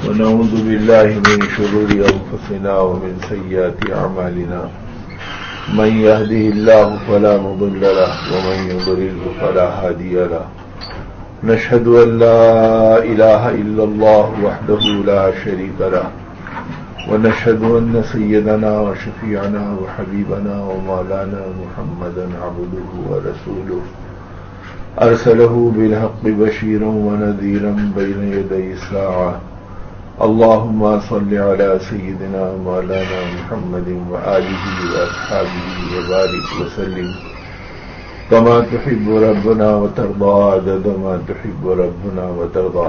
ونعوذ بالله من شرور أنفسنا ومن سيئات أعمالنا من يهده الله فلا مضل له ومن يضلل فلا هادي له نشهد أن لا إله إلا الله وحده لا شريك له ونشهد أن سيدنا وشفيعنا وحبيبنا ومولانا محمدا عبده ورسوله أرسله بالحق بشيرا ونذيرا بين يدي الساعة اللهم صل على سيدنا مولانا محمد وآله وأصحابه وبارك وسلم كما تحب ربنا وترضى عدد ما تحب ربنا وترضى.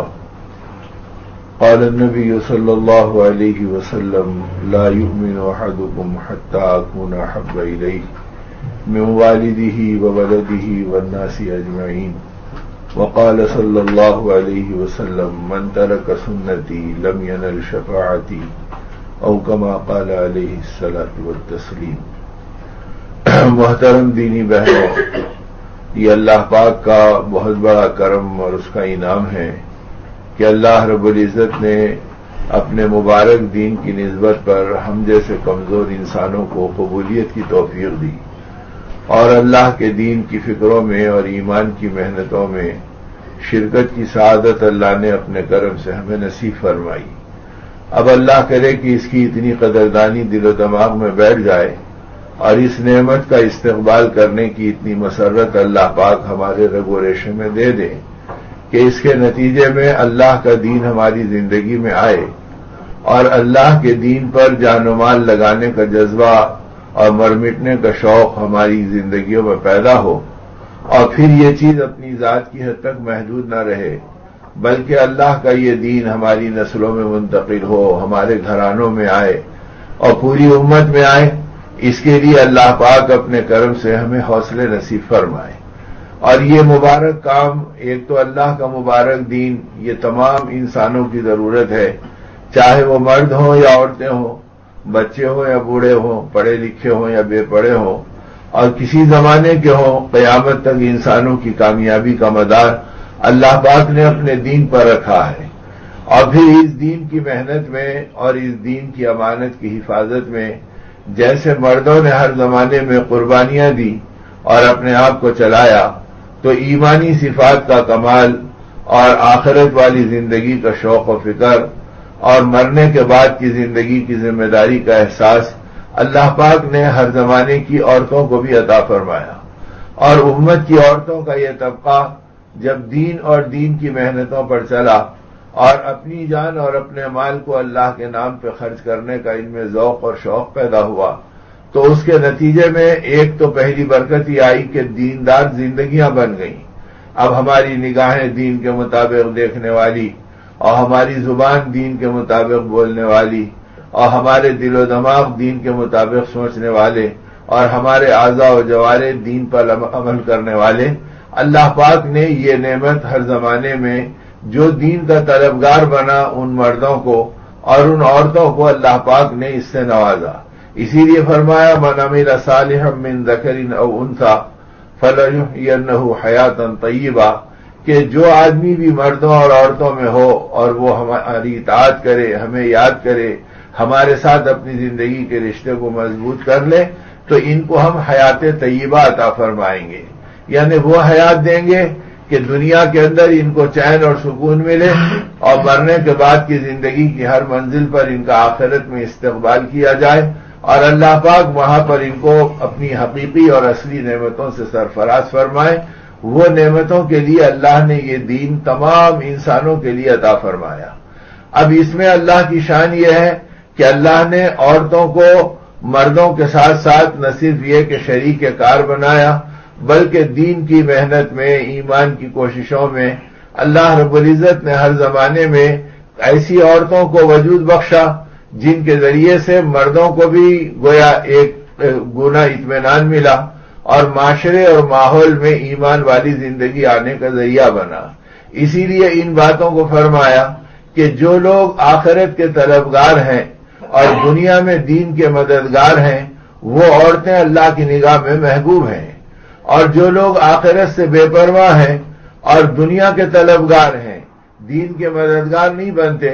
قال النبي صلى الله عليه وسلم لا يؤمن أحدكم حتى أكون أحب إليه من والده وولده والناس أجمعين. وقال صلى الله عليه وسلم من ترك سنتي لم ينل شفاعتي او كما قال عليه الصلاة والتسلیم. محترم دینی بہنوں، یہ اللہ پاک کا بہت بڑا کرم اور اس کا انعام ہے کہ اللہ رب العزت نے اپنے مبارک دین کی نسبت پر ہم جیسے کمزور انسانوں کو قبولیت کی توفیق دی اور اللہ کے دین کی فکروں میں اور ایمان کی محنتوں میں شرکت کی سعادت اللہ نے اپنے کرم سے ہمیں نصیب فرمائی. اب اللہ کرے کہ اس کی اتنی قدردانی دل و دماغ میں بیٹھ جائے اور اس نعمت کا استقبال کرنے کی اتنی مسرت اللہ پاک ہمارے رگ و ریشے میں دے دے کہ اس کے نتیجے میں اللہ کا دین ہماری زندگی میں آئے اور اللہ کے دین پر جان و مال لگانے کا جذبہ اور مر مٹنے کا شوق ہماری زندگیوں میں پیدا ہو، اور پھر یہ چیز اپنی ذات کی حد تک محدود نہ رہے بلکہ اللہ کا یہ دین ہماری نسلوں میں منتقل ہو، ہمارے گھرانوں میں آئے اور پوری امت میں آئے. اس کے لیے اللہ پاک اپنے کرم سے ہمیں حوصلے نصیب فرمائے. اور یہ مبارک کام، ایک تو اللہ کا مبارک دین، یہ تمام انسانوں کی ضرورت ہے، چاہے وہ مرد ہوں یا عورتیں ہوں، بچے ہوں یا بوڑھے ہوں، پڑھے لکھے ہوں یا بے پڑھے ہوں، اور کسی زمانے کے ہوں. قیامت تک انسانوں کی کامیابی کا مدار اللہ پاک نے اپنے دین پر رکھا ہے. اور پھر اس دین کی محنت میں اور اس دین کی امانت کی حفاظت میں جیسے مردوں نے ہر زمانے میں قربانیاں دی اور اپنے آپ کو چلایا، تو ایمانی صفات کا کمال اور آخرت والی زندگی کا شوق و فکر اور مرنے کے بعد کی زندگی کی ذمہ داری کا احساس اللہ پاک نے ہر زمانے کی عورتوں کو بھی عطا فرمایا. اور امت کی عورتوں کا یہ طبقہ جب دین اور دین کی محنتوں پر چلا اور اپنی جان اور اپنے مال کو اللہ کے نام پہ خرچ کرنے کا ان میں ذوق اور شوق پیدا ہوا، تو اس کے نتیجے میں ایک تو پہلی برکت یہ آئی کہ دیندار زندگیاں بن گئیں. اب ہماری نگاہیں دین کے مطابق دیکھنے والی اور ہماری زبان دین کے مطابق بولنے والی اور ہمارے دل و دماغ دین کے مطابق سوچنے والے اور ہمارے اعضاء و جوارح دین پر عمل کرنے والے. اللہ پاک نے یہ نعمت ہر زمانے میں جو دین کا طلبگار بنا ان مردوں کو اور ان عورتوں کو اللہ پاک نے اس سے نوازا. اسی لیے فرمایا من عمل صالحا من ذکر او انثی فلنحیینہ حیاتا طیبہ، کہ جو آدمی بھی مردوں اور عورتوں میں ہو اور وہ ہماری اطاعت کرے، ہمیں یاد کرے، ہمارے ساتھ اپنی زندگی کے رشتے کو مضبوط کر لے، تو ان کو ہم حیات طیبہ عطا فرمائیں گے. یعنی وہ حیات دیں گے کہ دنیا کے اندر ان کو چین اور سکون ملے اور مرنے کے بعد کی زندگی کی ہر منزل پر ان کا آخرت میں استقبال کیا جائے اور اللہ پاک وہاں پر ان کو اپنی حقیقی اور اصلی نعمتوں سے سرفراز فرمائے. وہ نعمتوں کے لیے اللہ نے یہ دین تمام انسانوں کے لیے عطا فرمایا. اب اس میں اللہ کی شان یہ ہے کہ اللہ نے عورتوں کو مردوں کے ساتھ ساتھ نہ صرف یہ کہ شریک کار بنایا بلکہ دین کی محنت میں، ایمان کی کوششوں میں اللہ رب العزت نے ہر زمانے میں ایسی عورتوں کو وجود بخشا جن کے ذریعے سے مردوں کو بھی گویا ایک گنا اطمینان ملا اور معاشرے اور ماحول میں ایمان والی زندگی آنے کا ذریعہ بنا. اسی لیے ان باتوں کو فرمایا کہ جو لوگ آخرت کے طلبگار ہیں اور دنیا میں دین کے مددگار ہیں وہ عورتیں اللہ کی نگاہ میں محبوب ہیں، اور جو لوگ آخرت سے بے پرواہ ہیں اور دنیا کے طلبگار ہیں، دین کے مددگار نہیں بنتے،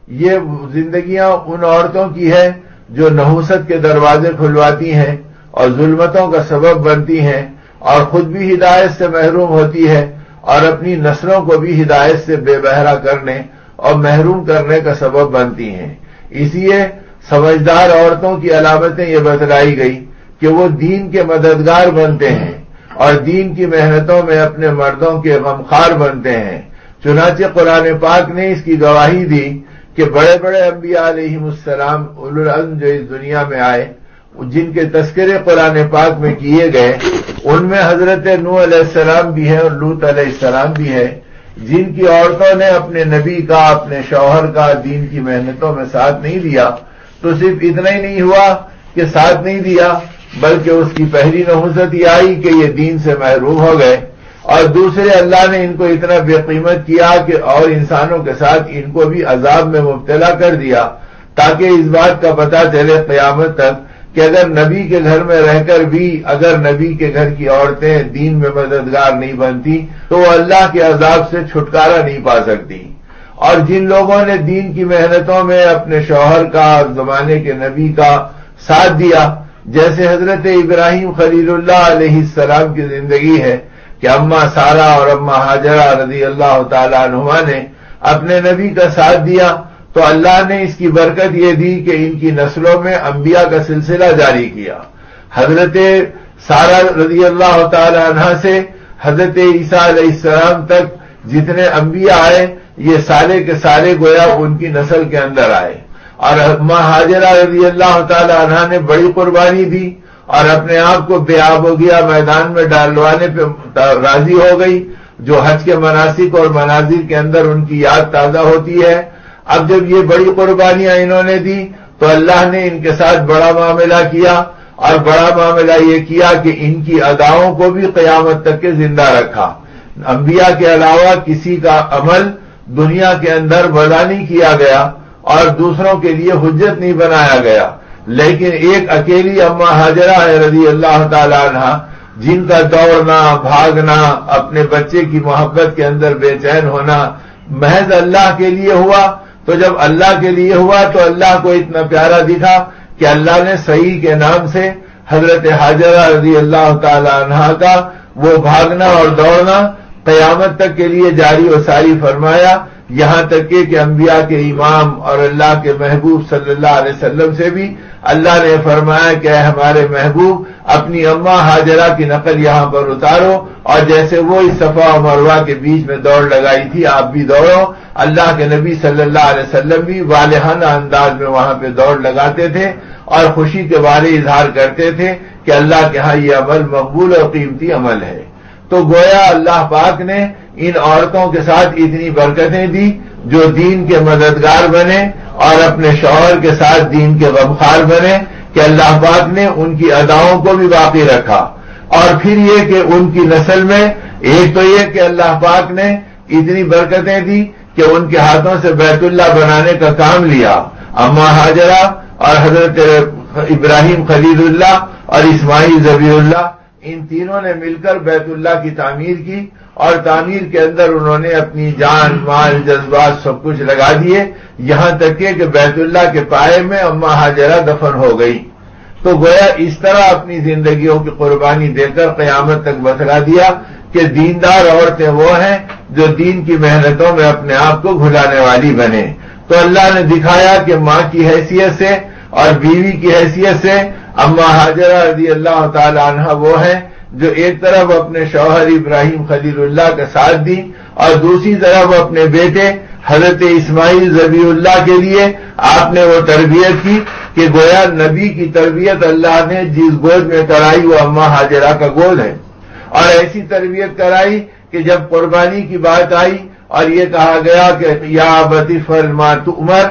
یہ زندگیاں ان عورتوں کی ہے جو نحوست کے دروازے کھلواتی ہیں اور ظلمتوں کا سبب بنتی ہیں اور خود بھی ہدایت سے محروم ہوتی ہے اور اپنی نسلوں کو بھی ہدایت سے بے بہرا کرنے اور محروم کرنے کا سبب بنتی ہیں۔ اس لیے سمجھدار عورتوں کی علامتیں یہ بتلائی گئی کہ وہ دین کے مددگار بنتے ہیں اور دین کی محنتوں میں اپنے مردوں کے غمخوار بنتے ہیں۔ چنانچہ قرآن پاک نے اس کی گواہی دی کہ بڑے بڑے انبیاء علیہم السلام اولو العزم جو اس دنیا میں آئے، جن کے تذکرے قرآن پاک میں کیے گئے، ان میں حضرت نوح علیہ السلام بھی ہے اور لوط علیہ السلام بھی ہے، جن کی عورتوں نے اپنے نبی کا، اپنے شوہر کا دین کی محنتوں میں ساتھ نہیں دیا۔ تو صرف اتنا ہی نہیں ہوا کہ ساتھ نہیں دیا، بلکہ اس کی پہلی نحوست یہ آئی کہ یہ دین سے محروم ہو گئے، اور دوسرے اللہ نے ان کو اتنا بے قیمت کیا کہ اور انسانوں کے ساتھ ان کو بھی عذاب میں مبتلا کر دیا، تاکہ اس بات کا پتہ چلے قیامت تک کہ اگر نبی کے گھر میں رہ کر بھی اگر نبی کے گھر کی عورتیں دین میں مددگار نہیں بنتی تو وہ اللہ کے عذاب سے چھٹکارا نہیں پا سکتی۔ اور جن لوگوں نے دین کی محنتوں میں اپنے شوہر کا، زمانے کے نبی کا ساتھ دیا، جیسے حضرت ابراہیم خلیل اللہ علیہ السلام کی زندگی ہے کہ اماں سارہ اور اماں ہاجرہ رضی اللہ تعالی عنہما نے اپنے نبی کا ساتھ دیا، تو اللہ نے اس کی برکت یہ دی کہ ان کی نسلوں میں انبیاء کا سلسلہ جاری کیا۔ حضرت سارہ رضی اللہ تعالی عنہ سے حضرت عیسیٰ علیہ السلام تک جتنے انبیاء آئے، یہ سارے کے سارے گویا ان کی نسل کے اندر آئے۔ اور اماں ہاجرہ رضی اللہ تعالی عنہ نے بڑی قربانی دی اور اپنے آپ کو بے آب و گیا میدان میں ڈالوانے پہ راضی ہو گئی، جو حج کے مناسک اور مناظر کے اندر ان کی یاد تازہ ہوتی ہے۔ اب جب یہ بڑی قربانیاں انہوں نے دی تو اللہ نے ان کے ساتھ بڑا معاملہ کیا، اور بڑا معاملہ یہ کیا کہ ان کی اداؤں کو بھی قیامت تک کے زندہ رکھا۔ انبیاء کے علاوہ کسی کا عمل دنیا کے اندر وضع نہیں کیا گیا اور دوسروں کے لیے حجت نہیں بنایا گیا، لیکن ایک اکیلی اماں ہاجرہ رضی اللہ تعالی عنہ، جن کا دوڑنا، بھاگنا، اپنے بچے کی محبت کے اندر بے چین ہونا محض اللہ کے لیے ہوا، تو جب اللہ کے لیے ہوا تو اللہ کو اتنا پیارا دکھا کہ اللہ نے صحیح کے نام سے حضرت ہاجرہ رضی اللہ تعالی عنہ کا وہ بھاگنا اور دوڑنا قیامت تک کے لیے جاری و ساری فرمایا، یہاں تک کہ انبیاء کے امام اور اللہ کے محبوب صلی اللہ علیہ وسلم سے بھی اللہ نے فرمایا کہ اے ہمارے محبوب اپنی اماں ہاجرہ کی نقل یہاں پر اتارو، اور جیسے وہ اس صفا و مروہ کے بیچ میں دوڑ لگائی تھی آپ بھی دوڑو۔ اللہ کے نبی صلی اللہ علیہ وسلم بھی والہانہ انداز میں وہاں پہ دوڑ لگاتے تھے اور خوشی کے بارے اظہار کرتے تھے کہ اللہ کے ہاں یہ عمل مقبول اور قیمتی عمل ہے۔ تو گویا اللہ پاک نے ان عورتوں کے ساتھ اتنی برکتیں دی جو دین کے مددگار بنے اور اپنے شوہر کے ساتھ دین کے غمخوار بنے، کہ اللہ پاک نے ان کی اداؤں کو بھی باقی رکھا۔ اور پھر یہ کہ ان کی نسل میں ایک تو یہ کہ اللہ پاک نے اتنی برکتیں دی کہ ان کے ہاتھوں سے بیت اللہ بنانے کا کام لیا۔ اماں ہاجرہ اور حضرت ابراہیم خلیل اللہ اور اسماعیل ذبیح اللہ، ان تینوں نے مل کر بیت اللہ کی تعمیر کی، اور تعمیر کے اندر انہوں نے اپنی جان، مال، جذبات سب کچھ لگا دیے، یہاں تک کہ بیت اللہ کے پائے میں اماں ہاجرہ دفن ہو گئی۔ تو گویا اس طرح اپنی زندگیوں کی قربانی دے کر قیامت تک بتلا دیا کہ دیندار عورتیں وہ ہیں جو دین کی محنتوں میں اپنے آپ کو گھلانے والی بنے۔ تو اللہ نے دکھایا کہ ماں کی حیثیت سے اور بیوی کی حیثیت سے اماں ہاجرہ رضی اللہ تعالی عنہ وہ ہیں جو ایک طرف اپنے شوہر ابراہیم خلیل اللہ کا ساتھ دی اور دوسری طرف اپنے بیٹے حضرت اسماعیل ذبیح اللہ کے لیے آپ نے وہ تربیت کی کہ گویا نبی کی تربیت اللہ نے جس گود میں کرائی وہ اماں ہاجرہ کا گود ہے، اور ایسی تربیت کرائی کہ جب قربانی کی بات آئی اور یہ کہا گیا کہ یا ابت افعل ما تؤمر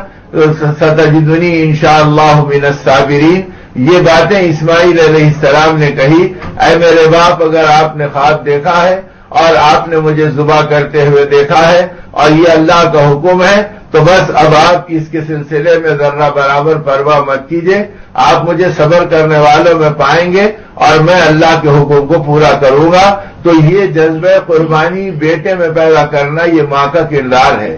ستجدنی انشاءاللہ من الصابرین، یہ باتیں اسماعیل علیہ السلام نے کہی، اے میرے باپ اگر آپ نے خواب دیکھا ہے اور آپ نے مجھے ذبح کرتے ہوئے دیکھا ہے اور یہ اللہ کا حکم ہے تو بس اب آپ اس کے سلسلے میں ذرہ برابر پرواہ مت کیجیے، آپ مجھے صبر کرنے والوں میں پائیں گے اور میں اللہ کے حکم کو پورا کروں گا۔ تو یہ جذبہ قربانی بیٹے میں پیدا کرنا یہ ماں کا کردار ہے۔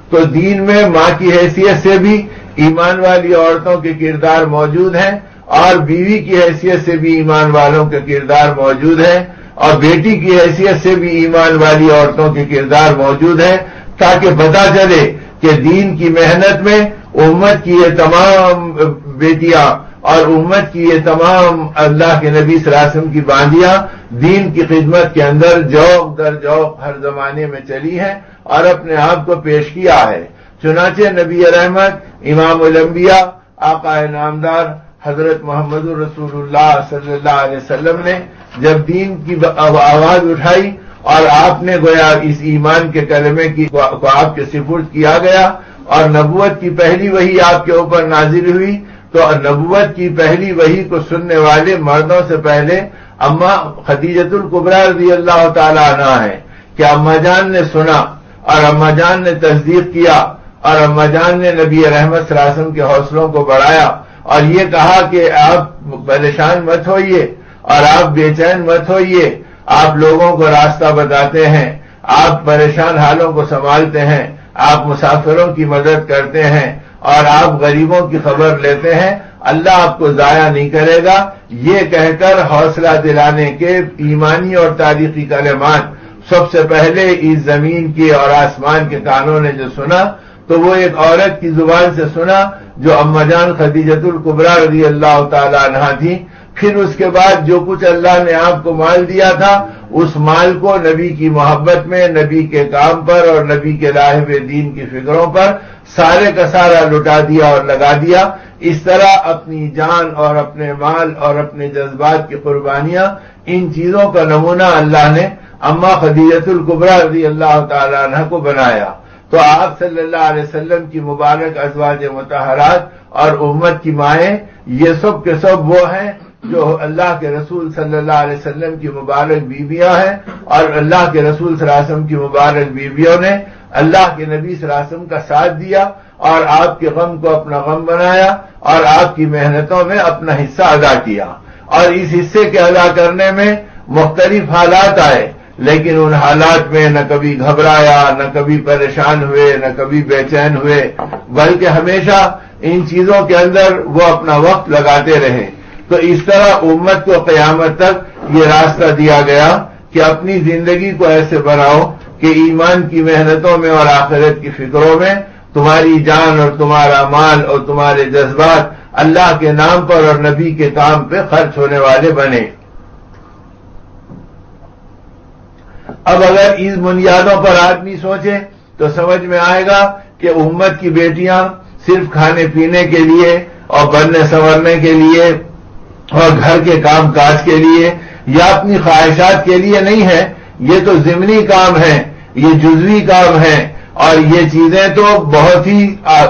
تو دین میں ماں کی حیثیت سے بھی ایمان والی عورتوں کے کردار موجود ہیں اور بیوی کی حیثیت سے بھی ایمان والوں کے کردار موجود ہیں اور بیٹی کی حیثیت سے بھی ایمان والی عورتوں کے کردار موجود ہیں، تاکہ پتہ چلے کہ دین کی محنت میں امت کی یہ تمام بیٹیاں اور امت کی یہ تمام اللہ کے نبی صلی اللہ علیہ وسلم کی باندیاں دین کی خدمت کے اندر جوق در جوق ہر زمانے میں چلی ہیں اور اپنے آپ کو پیش کیا ہے۔ چنانچہ نبی رحمت امام الانبیاء آقا نامدار حضرت محمد رسول اللہ صلی اللہ علیہ وسلم نے جب دین کی آواز اٹھائی اور آپ نے گویا اس ایمان کے کلمے کو آپ کے سپرد کیا گیا اور نبوت کی پہلی وحی آپ کے اوپر نازل ہوئی، تو نبوت کی پہلی وحی کو سننے والے مردوں سے پہلے اماں خدیجۃ الکبریٰ رضی اللہ تعالی عنہا ہے کہ اماں جان نے سنا اور اماں جان نے تصدیق کیا اور اماں جان نے نبی رحمت صلی اللہ علیہ وسلم کے حوصلوں کو بڑھایا اور یہ کہا کہ آپ پریشان مت ہوئیے اور آپ بے چین مت ہوئیے، آپ لوگوں کو راستہ بتاتے ہیں، آپ پریشان حالوں کو سنبھالتے ہیں، آپ مسافروں کی مدد کرتے ہیں اور آپ غریبوں کی خبر لیتے ہیں، اللہ آپ کو ضائع نہیں کرے گا۔ یہ کہہ کر حوصلہ دلانے کے ایمانی اور تاریخی کلمات سب سے پہلے اس زمین کے اور آسمان کے کانوں نے جو سنا تو وہ ایک عورت کی زبان سے سنا جو اماں جان خدیجۃ الکبریٰ رضی اللہ تعالی عنہا تھی۔ پھر اس کے بعد جو کچھ اللہ نے آپ کو مال دیا تھا اس مال کو نبی کی محبت میں، نبی کے کام پر اور نبی کے راہب دین کی فکروں پر سارے کا سارا لٹا دیا اور لگا دیا۔ اس طرح اپنی جان اور اپنے مال اور اپنے جذبات کی قربانیاں، ان چیزوں کا نمونہ اللہ نے اماں خدیجۃ الکبریٰ رضی اللہ تعالی عنہ کو بنایا۔ تو آپ صلی اللہ علیہ وسلم کی مبارک ازواج مطہرات اور امت کی مائیں یہ سب کے سب وہ ہیں جو اللہ کے رسول صلی اللہ علیہ وسلم کی مبارک بیویاں ہیں اور اللہ کے رسول صلی اللہ علیہ وسلم کی مبارک بیویوں نے اللہ کے نبی صلی اللہ علیہ وسلم کا ساتھ دیا اور آپ کے غم کو اپنا غم بنایا اور آپ کی محنتوں میں اپنا حصہ ادا کیا، اور اس حصے کے ادا کرنے میں مختلف حالات آئے، لیکن ان حالات میں نہ کبھی گھبرایا، نہ کبھی پریشان ہوئے، نہ کبھی بے چین ہوئے، بلکہ ہمیشہ ان چیزوں کے اندر وہ اپنا وقت لگاتے رہے۔ تو اس طرح امت کو قیامت تک یہ راستہ دیا گیا کہ اپنی زندگی کو ایسے بناؤ کہ ایمان کی محنتوں میں اور آخرت کی فکروں میں تمہاری جان اور تمہارا مال اور تمہارے جذبات اللہ کے نام پر اور نبی کے کام پہ خرچ ہونے والے بنے۔ اب اگر اس بنیادوں پر آدمی سوچے تو سمجھ میں آئے گا کہ امت کی بیٹیاں صرف کھانے پینے کے لیے اور بننے سنورنے کے لیے اور گھر کے کام کاج کے لیے یا اپنی خواہشات کے لیے نہیں ہے، یہ تو ضمنی کام ہے، یہ جزوی کام ہے اور یہ چیزیں تو بہت ہی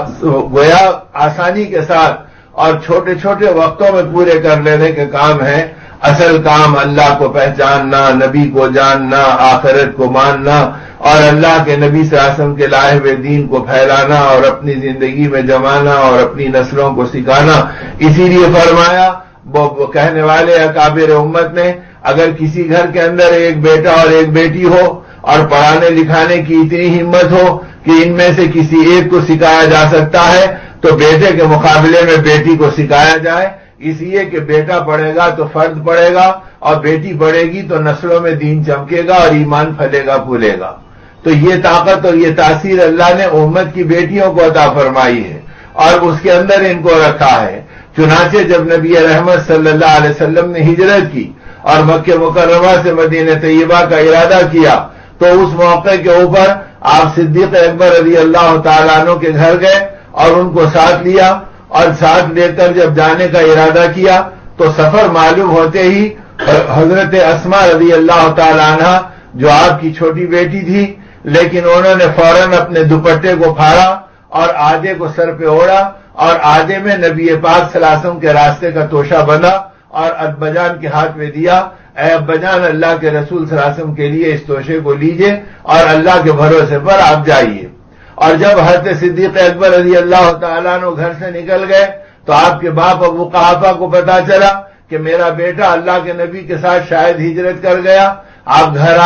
گویا آسانی کے ساتھ اور چھوٹے چھوٹے وقتوں میں پورے کر لینے کے کام ہیں۔ اصل کام اللہ کو پہچاننا، نبی کو جاننا، آخرت کو ماننا اور اللہ کے نبی صلی اللہ علیہ وسلم کے لائے ہوئے دین کو پھیلانا اور اپنی زندگی میں جمانا اور اپنی نسلوں کو سکھانا۔ اسی لیے فرمایا وہ کہنے والے اکابر امت نے، اگر کسی گھر کے اندر ایک بیٹا اور ایک بیٹی ہو اور پڑھانے لکھانے کی اتنی ہمت ہو کہ ان میں سے کسی ایک کو سکھایا جا سکتا ہے تو بیٹے کے مقابلے میں بیٹی کو سکھایا جائے، اس لیے کہ بیٹا پڑھے گا تو فرد پڑھے گا اور بیٹی پڑھے گی تو نسلوں میں دین چمکے گا اور ایمان پھلے گا پھولے گا۔ تو یہ طاقت اور یہ تاثیر اللہ نے امت کی بیٹیوں کو عطا فرمائی ہے اور اس کے اندر ان کو رکھا ہے۔ چنانچہ جب نبی رحمت صلی اللہ علیہ وسلم نے ہجرت کی اور مکہ مکرمہ سے مدینہ طیبہ کا ارادہ کیا تو اس موقع کے اوپر آپ صدیق اکبر رضی اللہ تعالیٰ عنہ کے گھر گئے اور ان کو ساتھ لیا، اور ساتھ لے کر جب جانے کا ارادہ کیا تو سفر معلوم ہوتے ہی حضرت اسماء رضی اللہ تعالیٰ عنہ جو آپ کی چھوٹی بیٹی تھی، لیکن انہوں نے فوراً اپنے دوپٹے کو پھاڑا اور آدھے کو سر پہ اوڑھا اور آدھے میں نبی پاک صلی اللہ علیہ وسلم کے راستے کا توشہ بندھا اور اباجان کے ہاتھ میں دیا، اے اباجان اللہ کے رسول صلی اللہ علیہ وسلم کے لیے اس توشے کو لیجئے اور اللہ کے بھروسے پر آپ جائیے۔ اور جب حضرت صدیق اکبر رضی اللہ تعالیٰ عنہ گھر سے نکل گئے تو آپ کے باپ ابو قحافہ کو پتا چلا کہ میرا بیٹا اللہ کے نبی کے ساتھ شاید ہجرت کر گیا۔ آپ گھر آئے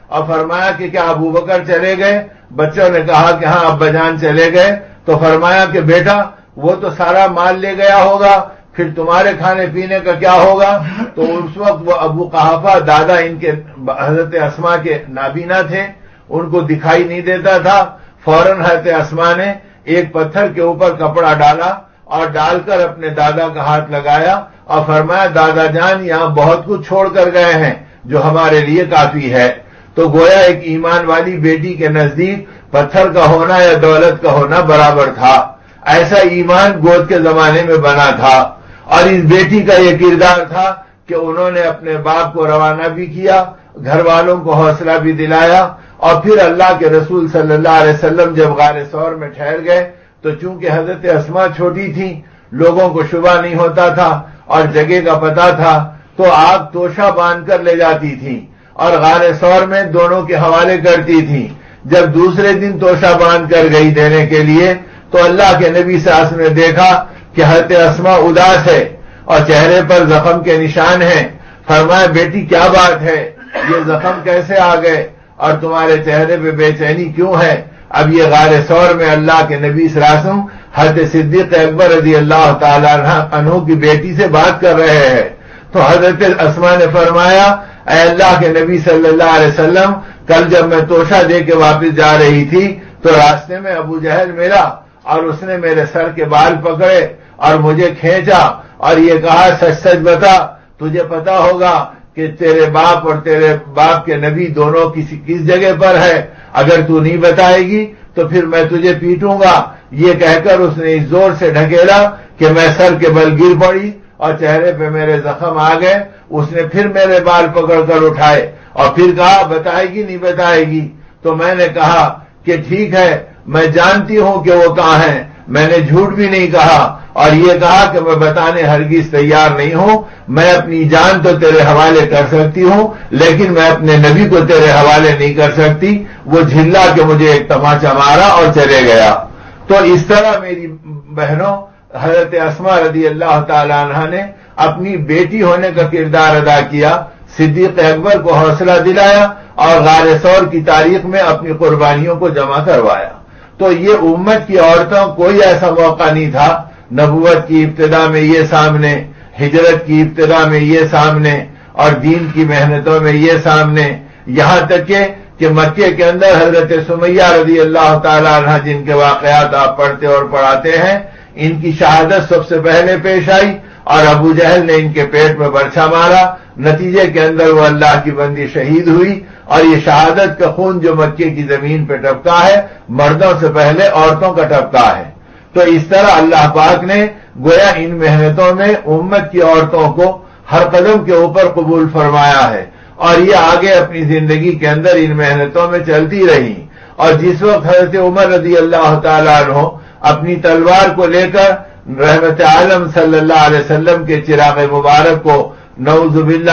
اور فرمایا کہ کیا ابو بکر چلے گئے؟ بچوں نے کہا کہ ہاں ابا جان چلے گئے. تو فرمایا کہ بیٹا وہ تو سارا مال لے گیا ہوگا، پھر تمہارے کھانے پینے کا کیا ہوگا؟ تو اس وقت وہ ابو قحافہ دادا ان کے حضرت اسما کے نابینا تھے، ان کو دکھائی نہیں دیتا تھا. فوراً حضرت اسما نے ایک پتھر کے اوپر کپڑا ڈالا اور ڈال کر اپنے دادا کا ہاتھ لگایا اور فرمایا دادا جان یہاں بہت کچھ چھوڑ کر گئے ہیں جو ہمارے لیے کافی ہے. تو گویا ایک ایمان والی بیٹی کے نزدیک پتھر کا ہونا یا دولت کا ہونا برابر تھا. ایسا ایمان گود کے زمانے میں بنا تھا. اور اس بیٹی کا یہ کردار تھا کہ انہوں نے اپنے باپ کو روانہ بھی کیا، گھر والوں کو حوصلہ بھی دلایا، اور پھر اللہ کے رسول صلی اللہ علیہ وسلم جب غار ثور میں ٹھہر گئے تو چونکہ حضرت اسما چھوٹی تھی، لوگوں کو شبہ نہیں ہوتا تھا اور جگہ کا پتہ تھا، تو آپ توشہ باندھ کر لے جاتی تھی اور غار ثور میں دونوں کے حوالے کرتی تھی. جب دوسرے دن توشہ باندھ کر گئی دینے کے لیے تو اللہ کے نبی صلی اللہ علیہ وسلم نے دیکھا کہ حضرت اسما اداس ہے اور چہرے پر زخم کے نشان ہیں. فرمایا بیٹی کیا بات ہے، یہ زخم کیسے آ گئے اور تمہارے چہرے پہ بے چینی کیوں ہے؟ اب یہ غار ثور میں اللہ کے نبی صلی اللہ علیہ وسلم حضرت صدیق اکبر رضی اللہ تعالیٰ عنہ کی بیٹی سے بات کر رہے ہیں. تو حضرت اسما نے فرمایا اے اللہ کے نبی صلی اللہ علیہ وسلم، کل جب میں توشہ دے کے واپس جا رہی تھی تو راستے میں ابو جہل ملا اور اس نے میرے سر کے بال پکڑے اور مجھے کھینچا اور یہ کہا سچ سچ بتا، تجھے پتا ہوگا کہ تیرے باپ اور تیرے باپ کے نبی دونوں کس جگہ پر ہے، اگر تو نہیں بتائے گی تو پھر میں تجھے پیٹوں گا. یہ کہہ کر اس نے اس زور سے ڈھکیلا کہ میں سر کے بل گر پڑی اور چہرے پہ میرے زخم آ گئے. اس نے پھر میرے بال پکڑ کر اٹھائے اور پھر کہا بتائے گی نہیں بتائے گی؟ تو میں نے کہا کہ ٹھیک ہے میں جانتی ہوں کہ وہ کہاں ہیں، میں نے جھوٹ بھی نہیں کہا اور یہ کہا کہ میں بتانے ہرگز تیار نہیں ہوں، میں اپنی جان تو تیرے حوالے کر سکتی ہوں لیکن میں اپنے نبی کو تیرے حوالے نہیں کر سکتی. وہ جھلا کے مجھے ایک تماچا مارا اور چلے گیا. تو اس طرح میری بہنوں حضرت اسما رضی اللہ تعالی عنہ نے اپنی بیٹی ہونے کا کردار ادا کیا، صدیق اکبر کو حوصلہ دلایا اور غار ثور کی تاریخ میں اپنی قربانیوں کو جمع کروایا. تو یہ امت کی عورتوں کوئی ایسا موقع نہیں تھا، نبوت کی ابتدا میں یہ سامنے، ہجرت کی ابتدا میں یہ سامنے اور دین کی محنتوں میں یہ سامنے، یہاں تک کہ مکے کے اندر حضرت سمیہ رضی اللہ تعالی عنہ جن کے واقعات آپ پڑھتے اور پڑھاتے ہیں، ان کی شہادت سب سے پہلے پیش آئی اور ابو جہل نے ان کے پیٹ میں برچھا مارا. نتیجے کے اندر وہ اللہ کی بندی شہید ہوئی اور یہ شہادت کا خون جو مکے کی زمین پہ ٹپکا ہے مردوں سے پہلے عورتوں کا ٹپکا ہے. تو اس طرح اللہ پاک نے گویا ان محنتوں میں امت کی عورتوں کو ہر قدم کے اوپر قبول فرمایا ہے اور یہ آگے اپنی زندگی کے اندر ان محنتوں میں چلتی رہی. اور جس وقت حضرت عمر رضی اللہ تعالیٰ عنہ اپنی تلوار کو لے کر رحمت عالم صلی اللہ علیہ وسلم کے چراغ مبارک کو نعوذ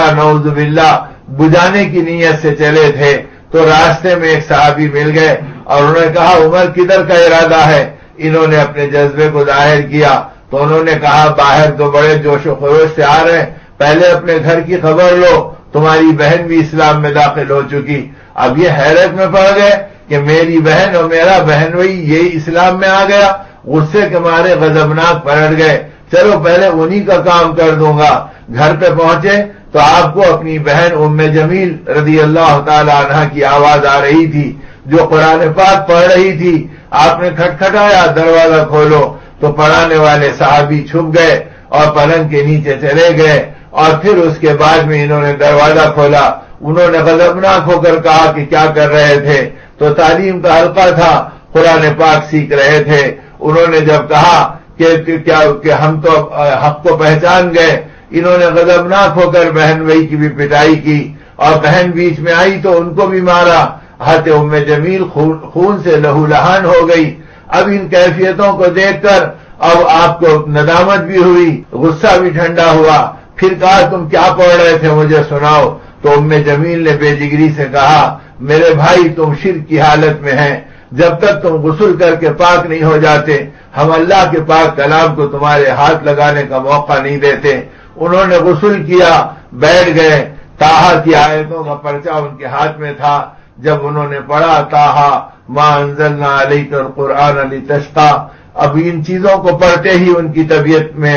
باللہ بجانے کی نیت سے چلے تھے تو راستے میں ایک صحابی مل گئے اور انہوں نے کہا عمر کدھر کا ارادہ ہے؟ انہوں نے اپنے جذبے کو ظاہر کیا تو انہوں نے کہا باہر تو بڑے جوش و خروش سے آ رہے ہیں، پہلے اپنے گھر کی خبر لو، تمہاری بہن بھی اسلام میں داخل ہو چکی. اب یہ حیرت میں پڑ گئے کہ میری بہن اور میرا بہن وہی یہی اسلام میں آ گیا. غصے کے مارے غضبناک پلٹ گئے، چلو پہلے انہی کا کام کر دوں گا. گھر پہ پہنچے تو آپ کو اپنی بہن ام جمیل رضی اللہ تعالی عنہ کی آواز آ رہی تھی جو قرآن پاک پڑھ رہی تھی. آپ نے کھٹکھٹایا دروازہ کھولو تو پڑھانے والے صحابی چھپ گئے اور پلنگ کے نیچے چلے گئے اور پھر اس کے بعد میں انہوں نے دروازہ کھولا. انہوں نے غضبناک ہو کر کہا کہ کیا کر رہے تھے؟ تو تعلیم کا حلقہ تھا، قرآن پاک سیکھ رہے تھے. انہوں نے جب کہا کہ ہم تو حق کو پہچان گئے، انہوں نے غضبناک ہو کر بہن بھائی کی بھی پٹائی کی اور بہن بیچ میں آئی تو ان کو بھی مارا. حضرت ام جمیل خون سے لہو لہان ہو گئی. اب ان کیفیتوں کو دیکھ کر اب آپ کو ندامت بھی ہوئی، غصہ بھی ٹھنڈا ہوا. پھر کہا تم کیا پڑھ رہے تھے مجھے سناؤ. تو ام جمیل نے بے جگری سے کہا میرے بھائی تم شرک کی حالت میں ہیں، جب تک تم غسل کر کے پاک نہیں ہو جاتے ہم اللہ کے پاک کلام کو تمہارے ہاتھ لگانے کا موقع نہیں دیتے. انہوں نے غسل کیا، بیٹھ گئے. طٰہٰ کی آیتوں کا پرچہ ان کے ہاتھ میں تھا. جب انہوں نے پڑھا تاہا ما انزلنا علیک القرآن لتشقی، اب ان چیزوں کو پڑھتے ہی ان کی طبیعت میں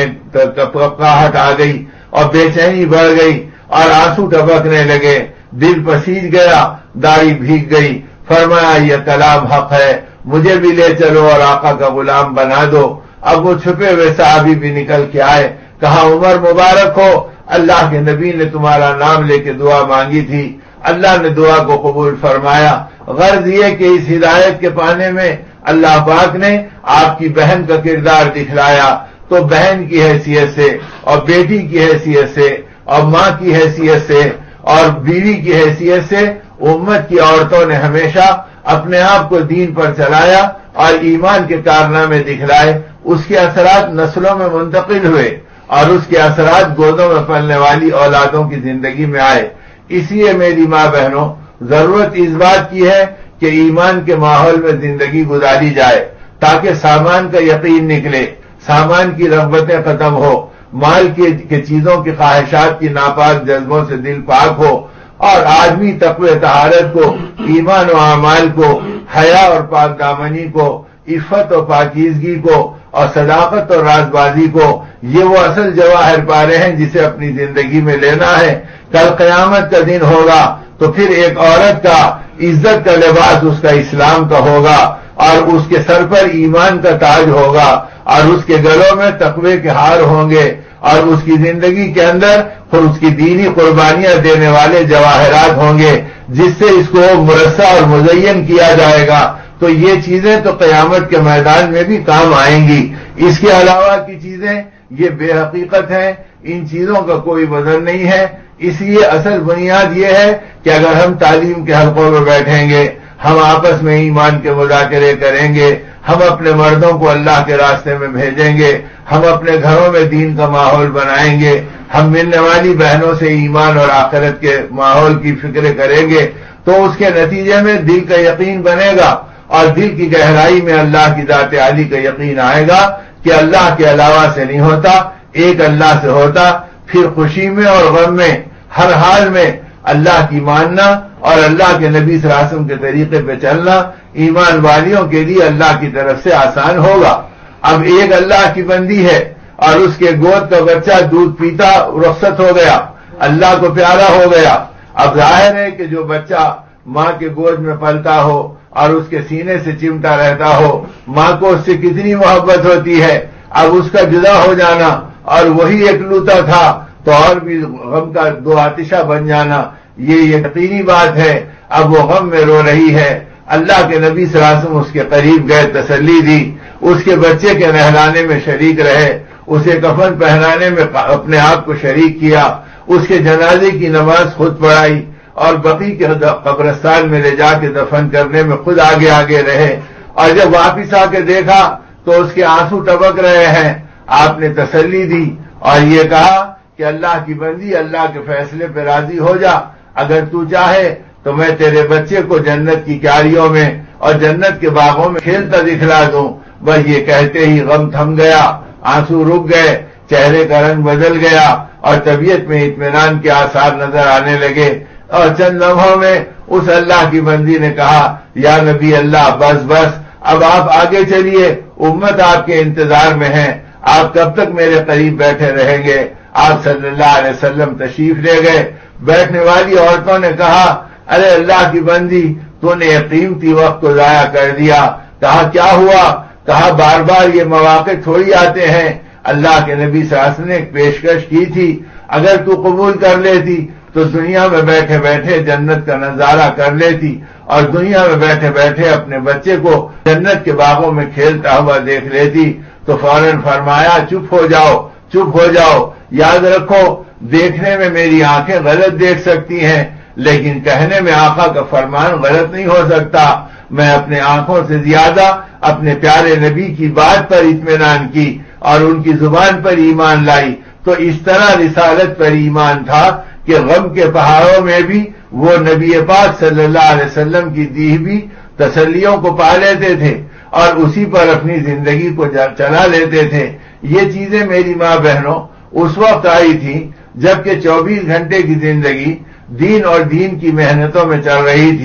کپکاہٹ آ گئی اور بے چینی بڑھ گئی اور آنسو ٹپکنے لگے، دل پسیج گیا، داڑھی بھیگ گئی۔ فرمایا یہ کلام حق ہے، مجھے بھی لے چلو اور آقا کا غلام بنا دو۔ اب وہ چھپے ہوئے صحابی بھی نکل کے آئے، کہا عمر مبارک ہو، اللہ کے نبی نے تمہارا نام لے کے دعا مانگی تھی، اللہ نے دعا کو قبول فرمایا۔ غرض یہ کہ اس ہدایت کے پانے میں اللہ پاک نے آپ کی بہن کا کردار دکھلایا، تو بہن کی حیثیت سے اور بیٹی کی حیثیت سے اور ماں کی حیثیت سے اور بیوی کی حیثیت سے امت کی عورتوں نے ہمیشہ اپنے آپ کو دین پر چلایا اور ایمان کے کارنامے دکھلائے۔ اس کے اثرات نسلوں میں منتقل ہوئے اور اس کے اثرات گودوں میں پلنے والی اولادوں کی زندگی میں آئے۔ اس لیے میری ماں بہنوں، ضرورت اس بات کی ہے کہ ایمان کے ماحول میں زندگی گزاری جائے تاکہ سامان کا یقین نکلے، سامان کی رغبتیں ختم ہو، مال کی چیزوں کی خواہشات کی ناپاک جذبوں سے دل پاک ہو، اور آدمی تقوی طہارت کو، ایمان و اعمال کو، حیا اور پاک دامنی کو، عفت و پاکیزگی کو اور صداقت اور راز بازی کو، یہ وہ اصل جواہر پارے ہیں جسے اپنی زندگی میں لینا ہے۔ کل قیامت کا دن ہوگا تو پھر ایک عورت کا عزت کا لباس اس کا اسلام کا ہوگا اور اس کے سر پر ایمان کا تاج ہوگا اور اس کے گلوں میں تقوی کے ہار ہوں گے اور اس کی زندگی کے اندر اس کی دینی قربانیاں دینے والے جواہرات ہوں گے جس سے اس کو مرصع اور مزین کیا جائے گا۔ تو یہ چیزیں تو قیامت کے میدان میں بھی کام آئیں گی۔ اس کے علاوہ کی چیزیں یہ بے حقیقت ہیں، ان چیزوں کا کوئی وزن نہیں ہے۔ اس لیے اصل بنیاد یہ ہے کہ اگر ہم تعلیم کے حلقوں میں بیٹھیں گے، ہم آپس میں ایمان کے مذاکرے کریں گے، ہم اپنے مردوں کو اللہ کے راستے میں بھیجیں گے، ہم اپنے گھروں میں دین کا ماحول بنائیں گے، ہم ملنے والی بہنوں سے ایمان اور آخرت کے ماحول کی فکر کریں گے، تو اس کے نتیجے میں دل کا یقین بنے گا اور دل کی گہرائی میں اللہ کی ذات عالی کا یقین آئے گا کہ اللہ کے علاوہ سے نہیں ہوتا، ایک اللہ سے ہوتا۔ پھر خوشی میں اور غم میں ہر حال میں اللہ کی ماننا اور اللہ کے نبی صلی اللہ علیہ وسلم کے طریقے پہ چلنا ایمان والیوں کے لیے اللہ کی طرف سے آسان ہوگا۔ اب ایک اللہ کی بندی ہے اور اس کے گود کا بچہ دودھ پیتا رخصت ہو گیا، اللہ کو پیارا ہو گیا۔ اب ظاہر ہے کہ جو بچہ ماں کے گود میں پلتا ہو اور اس کے سینے سے چمٹا رہتا ہو، ماں کو اس سے کتنی محبت ہوتی ہے۔ اب اس کا جدا ہو جانا اور وہی اکلوتا تھا تو اور بھی غم کا دو آتشہ بن جانا یہ یقینی بات ہے۔ اب وہ غم میں رو رہی ہے۔ اللہ کے نبی صلی اللہ علیہ وسلم اس کے قریب گئے، تسلی دی، اس کے بچے کے نہلانے میں شریک رہے، اسے کفن پہنانے میں اپنے آپ کو شریک کیا، اس کے جنازے کی نماز خود پڑھائی اور بقی کے قبرستان میں لے جا کے دفن کرنے میں خود آگے آگے رہے۔ اور جب واپس آ کے دیکھا تو اس کے آنسو ٹپک رہے ہیں، آپ نے تسلی دی اور یہ کہا کہ اللہ کی بندی، اللہ کے فیصلے پہ راضی ہو جا، اگر تو چاہے تو میں تیرے بچے کو جنت کی کیاریوں میں اور جنت کے باغوں میں کھیلتا دکھلا دوں۔ بس یہ کہتے ہی غم تھم گیا، آنسو رک گئے، چہرے کا رنگ بدل گیا اور طبیعت میں اطمینان کے آثار نظر آنے لگے۔ اور چند لمحوں میں اس اللہ کی بندی نے کہا، یا نبی اللہ بس بس، اب آپ آگے چلیے، امت آپ کے انتظار میں ہے، آپ کب تک میرے قریب بیٹھے رہیں گے؟ آپ صلی اللہ علیہ وسلم تشریف لے گئے۔ بیٹھنے والی عورتوں نے کہا، ارے اللہ کی بندی، تو نے ایک قیمتی وقت کو ضائع کر دیا۔ کہا کیا ہوا؟ کہا بار بار یہ مواقع تھوڑی آتے ہیں، اللہ کے نبی صلی اللہ علیہ وسلم نے ایک پیشکش کی تھی، اگر تو قبول کر لیتی تو دنیا میں بیٹھے بیٹھے جنت کا نظارہ کر لیتی اور دنیا میں بیٹھے بیٹھے اپنے بچے کو جنت کے باغوں میں کھیلتا ہوا دیکھ لیتی۔ تو فوراً فرمایا، چپ ہو جاؤ، چپ ہو جاؤ، یاد رکھو دیکھنے میں میری آنکھیں غلط دیکھ سکتی ہیں لیکن کہنے میں آقا کا فرمان غلط نہیں ہو سکتا۔ میں اپنے آنکھوں سے زیادہ اپنے پیارے نبی کی بات پر اطمینان کی اور ان کی زبان پر ایمان لائی، تو اس طرح رسالت پر ایمان تھا کہ غم کے پہاڑوں میں بھی وہ نبی پاک صلی اللہ علیہ وسلم کی دی ہوئی تسلیوں کو پا لیتے تھے اور اسی پر اپنی زندگی کو چلا لیتے تھے۔ یہ چیزیں میری ماں بہنوں اس وقت آئی تھی جبکہ 24 گھنٹے کی زندگی دین اور دین کی محنتوں میں چل رہی تھی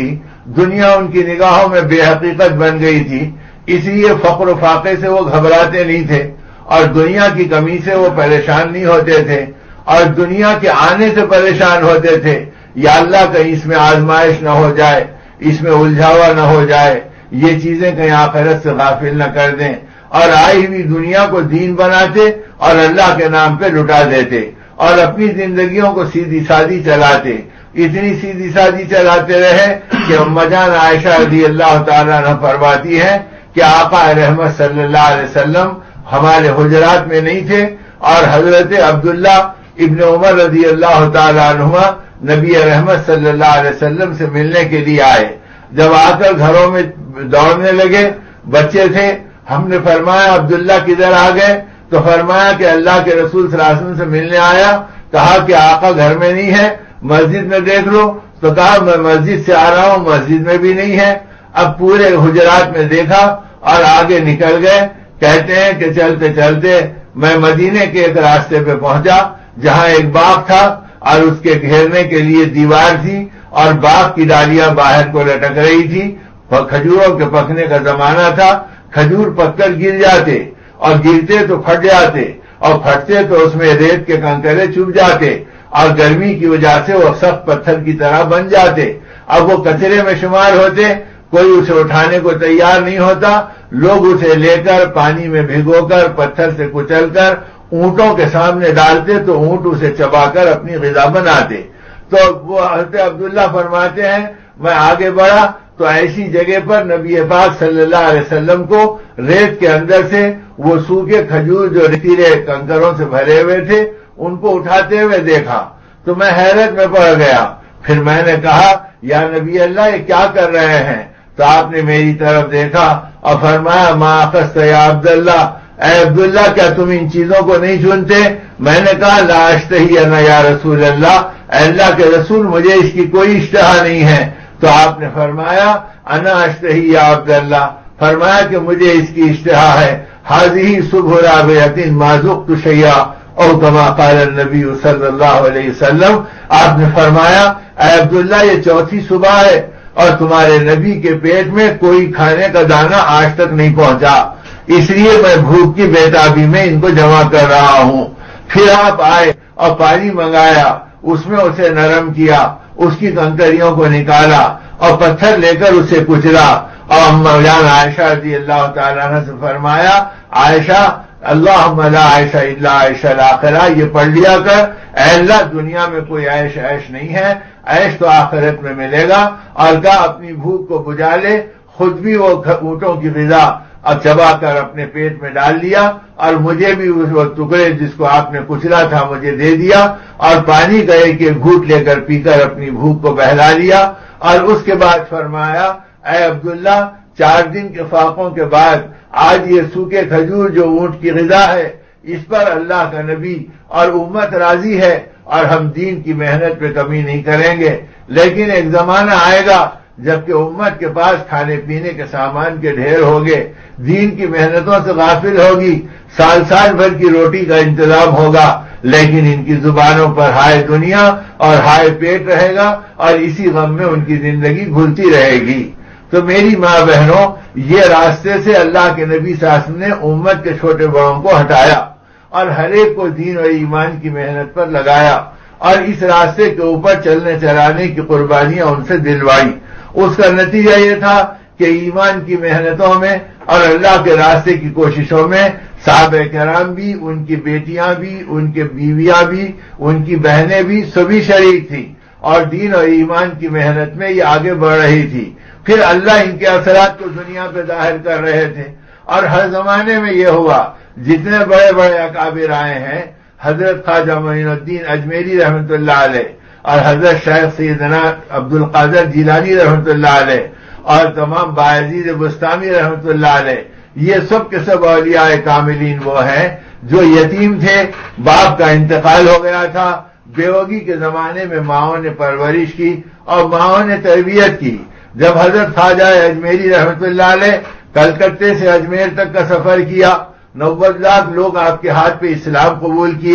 دنیا ان کی نگاہوں میں بے حقیقت بن گئی تھی، اس لیے فقر و فاقے سے وہ گھبراتے نہیں تھے، اور دنیا کی کمی سے وہ پریشان نہیں ہوتے تھے، اور دنیا کے آنے سے پریشان ہوتے تھے، یا اللہ کہیں اس میں آزمائش نہ ہو جائے، اس میں الجھاوا نہ ہو جائے، یہ چیزیں کہیں آخرت سے غافل نہ کر دیں، اور آئی ہوئی دنیا کو دین بناتے اور اللہ کے نام پہ لٹا دیتے، اور اپنی زندگیوں کو سیدھی سادی چلاتے، اتنی سیدھی سادی چلاتے رہے کہ اما جان عائشہ رضی اللہ تعالیٰ عنہ فرماتی ہے کہ آقا رحمت صلی اللہ علیہ وسلم ہمارے حجرات میں نہیں تھے، اور حضرت عبداللہ ابن عمر رضی اللہ تعالیٰ عنہما نبی رحمت صلی اللہ علیہ وسلم سے ملنے کے لیے آئے، جب آ کر گھروں میں دوڑنے لگے، بچے تھے، ہم نے فرمایا عبداللہ کدھر آ گئے؟ تو فرمایا کہ اللہ کے رسول صلی اللہ علیہ وسلم سے ملنے آیا، کہا کہ آقا گھر میں نہیں ہے، مسجد میں دیکھ لو، تو کہا میں مسجد سے آ رہا ہوں، مسجد میں بھی نہیں ہے۔ اب پورے حجرات میں دیکھا اور آگے نکل گئے، کہتے ہیں کہ چلتے چلتے میں مدینے کے ایک راستے پہ پہنچا جہاں ایک باغ تھا اور اس کے گھیرنے کے لیے دیوار تھی، اور باغ کی ڈالیاں باہر کو لٹک رہی تھی، کھجوروں کے پکنے کا زمانہ تھا، کھجور پک کر گر جاتے، اور گرتے تو پھٹ جاتے، اور پھٹتے تو اس میں ریت کے کنکرے چپ جاتے، اور گرمی کی وجہ سے وہ سخت پتھر کی طرح بن جاتے۔ اب وہ کچرے میں شمار ہوتے، کوئی اسے اٹھانے کو تیار نہیں ہوتا، لوگ اسے لے کر پانی میں بھگو کر پتھر سے کچل کر اونٹوں کے سامنے ڈالتے تو اونٹ اسے چبا کر اپنی غذا بناتے۔ تو وہ حضرت عبداللہ فرماتے ہیں میں آگے بڑھا تو ایسی جگہ پر نبی پاک صلی اللہ علیہ وسلم کو ریت کے اندر سے وہ سوکھے کھجور جو ریتیلے کنکروں سے بھرے ہوئے تھے ان کو اٹھاتے ہوئے دیکھا، تو میں حیرت میں پڑ گیا۔ پھر میں نے کہا یا نبی اللہ یہ کیا کر رہے ہیں؟ تو آپ نے میری طرف دیکھا اور فرمایا ما اخذت یا عبداللہ، اے عبداللہ کیا تم ان چیزوں کو نہیں چنتے؟ میں نے کہا لا اشتہی انا یا رسول اللہ، اے اللہ کے رسول مجھے اس کی کوئی اشتہا نہیں ہے۔ تو آپ نے فرمایا انا اشتہی یا عبداللہ، فرمایا کہ مجھے اس کی اشتہا ہے، حاضی صبح رابعۃ ما ذقت شیئا او کما قال النبی صلی اللہ علیہ وسلم۔ آپ نے فرمایا اے عبداللہ یہ چوتھی صبح ہے اور تمہارے نبی کے پیٹ میں کوئی کھانے کا دانہ آج تک نہیں پہنچا، اس لیے میں بھوک کی بےتابی میں ان کو جمع کر رہا ہوں۔ پھر آپ آئے اور پانی منگایا، اس میں اسے نرم کیا، اس کی کنکریوں کو نکالا اور پتھر لے کر اسے کچلا، اور اما جان عائشہ رضی اللہ تعالیٰ عنہ سے فرمایا عائشہ اللہم لا عیش الا عیش الاخرہ، یہ پڑھ لیا کر اے اللہ دنیا میں کوئی عیش نہیں ہے، عیش تو آخرت میں ملے گا۔ اور کہا اپنی بھوک کو بجھا لے، خود بھی وہ اونٹوں کی غذا اب چبا کر اپنے پیٹ میں ڈال لیا، اور مجھے بھی وہ ٹکڑے جس کو آپ نے کچلا تھا مجھے دے دیا، اور پانی کا ایک گھونٹ لے کر پی کر اپنی بھوک کو بہلا لیا۔ اور اس کے بعد فرمایا اے عبداللہ 4 دن کے فاقوں کے بعد آج یہ سوکھے کھجور جو اونٹ کی غذا ہے اس پر اللہ کا نبی اور امت راضی ہے، اور ہم دین کی محنت پہ کمی نہیں کریں گے، لیکن ایک زمانہ آئے گا جبکہ امت کے پاس کھانے پینے کے سامان کے ڈھیر ہوگے، دین کی محنتوں سے غافل ہوگی، سال بھر کی روٹی کا انتظام ہوگا، لیکن ان کی زبانوں پر ہائے دنیا اور ہائے پیٹ رہے گا، اور اسی غم میں ان کی زندگی گھلتی رہے گی۔ تو میری ماں بہنوں، یہ راستے سے اللہ کے نبی صلی اللہ علیہ وسلم نے امت کے چھوٹے بڑوں کو ہٹایا اور ہر ایک کو دین اور ایمان کی محنت پر لگایا، اور اس راستے کے اوپر چلنے چلانے کی قربانیاں ان سے دلوائی۔ اس کا نتیجہ یہ تھا کہ ایمان کی محنتوں میں اور اللہ کے راستے کی کوششوں میں صحابہ کرام بھی، ان کی بیٹیاں بھی، ان کے بیویاں بھی، ان کی بہنیں بھی سبھی شریک تھیں، اور دین اور ایمان کی محنت میں یہ آگے بڑھ رہی تھی۔ پھر اللہ ان کے اثرات کو دنیا پہ ظاہر کر رہے تھے، اور ہر زمانے میں یہ ہوا جتنے بڑے بڑے اکابر آئے ہیں، حضرت خواجہ معین الدین اجمیری رحمۃ اللہ علیہ، اور حضرت شیخ سیدنا عبد القادر جیلانی رحمۃ اللہ علیہ، اور تمام بایزید بستامی رحمۃ اللہ علیہ، یہ سب کے سب اولیاء کاملین وہ ہیں جو یتیم تھے، باپ کا انتقال ہو گیا تھا، بیوگی کے زمانے میں ماؤں نے پرورش کی اور ماؤں نے تربیت کی۔ جب حضرت خواجہ اجمیری رحمۃ اللہ علیہ کلکتے سے اجمیر تک کا سفر کیا، 90 لاکھ لوگ آپ کے ہاتھ پہ اسلام قبول کیے،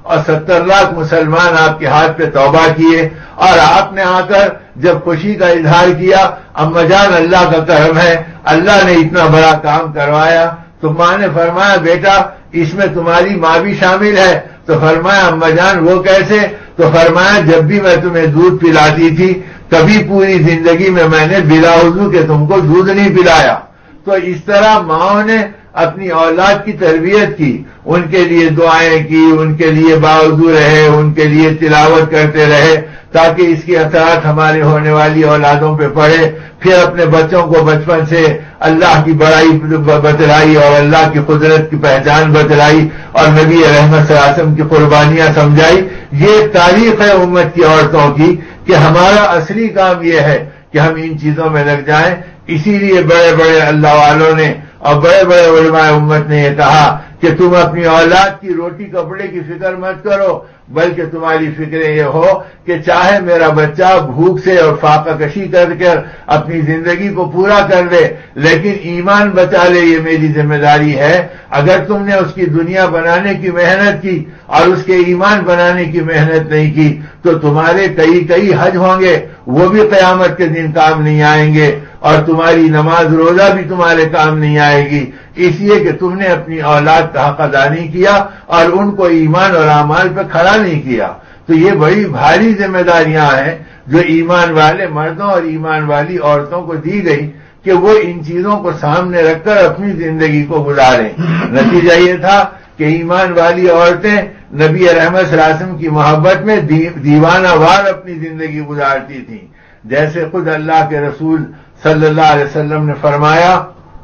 اور 70 لاکھ مسلمان آپ کے ہاتھ پہ توبہ کیے، اور آپ نے آ کر جب خوشی کا اظہار کیا، اما جان اللہ کا کرم ہے، اللہ نے اتنا بڑا کام کروایا، تو ماں نے فرمایا بیٹا اس میں تمہاری ماں بھی شامل ہے، تو فرمایا اما جان وہ کیسے؟ تو فرمایا جب بھی میں تمہیں دودھ پلاتی تھی کبھی پوری زندگی میں نے بلا وضو کے تم کو دودھ نہیں پلایا۔ تو اس طرح ماں نے اپنی اولاد کی تربیت کی، ان کے لیے دعائیں کی، ان کے لیے باوضو رہے، ان کے لیے تلاوت کرتے رہے تاکہ اس کے اثرات ہمارے ہونے والی اولادوں پہ پڑے۔ پھر اپنے بچوں کو بچپن سے اللہ کی بڑائی بتلائی اور اللہ کی قدرت کی پہچان بتلائی اور نبی رحمت صلی اللہ علیہ وسلم کی قربانیاں سمجھائی۔ یہ تاریخ ہے امت کی عورتوں کی کہ ہمارا اصلی کام یہ ہے کہ ہم ان چیزوں میں لگ جائیں۔ اسی لیے بڑے بڑے اللہ والوں نے اور بڑے بڑے علماء امت نے یہ کہا کہ تم اپنی اولاد کی روٹی کپڑے کی فکر مت کرو، بلکہ تمہاری فکر یہ ہو کہ چاہے میرا بچہ بھوک سے اور فاقہ کشی کر اپنی زندگی کو پورا کر لے لیکن ایمان بچا لے، یہ میری ذمہ داری ہے۔ اگر تم نے اس کی دنیا بنانے کی محنت کی اور اس کے ایمان بنانے کی محنت نہیں کی تو تمہارے کئی حج ہوں گے، وہ بھی قیامت کے دن کام نہیں آئیں گے، اور تمہاری نماز روزہ بھی تمہارے کام نہیں آئے گی، اس لیے کہ تم نے اپنی اولاد کا حق ادا نہیں کیا اور ان کو ایمان اور اعمال پہ کھڑا نہیں کیا۔ تو یہ بڑی بھاری ذمہ داریاں ہیں جو ایمان والے مردوں اور ایمان والی عورتوں کو دی گئی کہ وہ ان چیزوں کو سامنے رکھ کر اپنی زندگی کو گزاریں۔ نتیجہ یہ تھا کہ ایمان والی عورتیں نبی رحمت صلی اللہ علیہ وسلم کی محبت میں دیوانہ وار اپنی زندگی گزارتی تھیں، جیسے خود اللہ کے رسول صلی اللہ علیہ وسلم نے فرمایا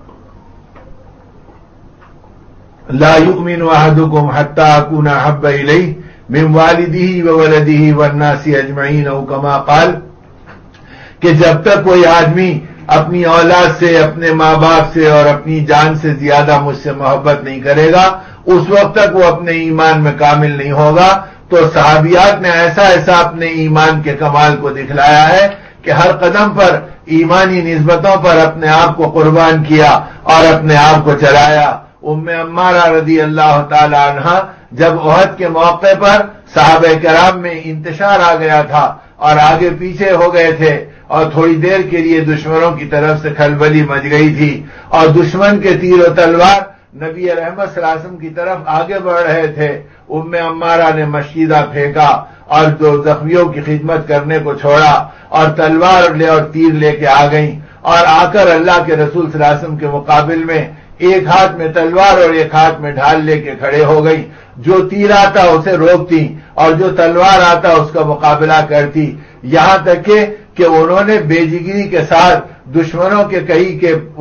لا يؤمن احدكم حتى اكون احب اليه من والده وولده والناس اجمعين او كما قال، کہ جب تک کوئی آدمی اپنی اولاد سے، اپنے ماں باپ سے اور اپنی جان سے زیادہ مجھ سے محبت نہیں کرے گا اس وقت تک وہ اپنے ایمان میں کامل نہیں ہوگا۔ تو صحابیات نے ایسا اپنے ایمان کے کمال کو دکھلایا ہے کہ ہر قدم پر ایمانی نسبتوں پر اپنے آپ کو قربان کیا اور اپنے آپ کو چلایا۔ ام عمارہ رضی اللہ تعالی عنہ جب احد کے موقع پر صحابہ کرام میں انتشار آ گیا تھا اور آگے پیچھے ہو گئے تھے اور تھوڑی دیر کے لیے دشمنوں کی طرف سے کھلبلی مچ گئی تھی اور دشمن کے تیر و تلوار نبی رحمت صلی اللہ علیہ وسلم کی طرف آگے بڑھ رہے تھے، ام عمارہ نے مشیدہ پھینکا اور جو زخمیوں کی خدمت کرنے کو چھوڑا اور تلوار اور تیر لے کے آ گئیں اور آ کر اللہ کے رسول صلی اللہ علیہ وسلم کے مقابل میں ایک ہاتھ میں تلوار اور ایک ہاتھ میں ڈھال لے کے کھڑے ہو گئی، جو تیر آتا اسے روکتی اور جو تلوار آتا اس کا مقابلہ کرتی، یہاں تک کہ انہوں نے بے جگری کے ساتھ دشمنوں کے کئی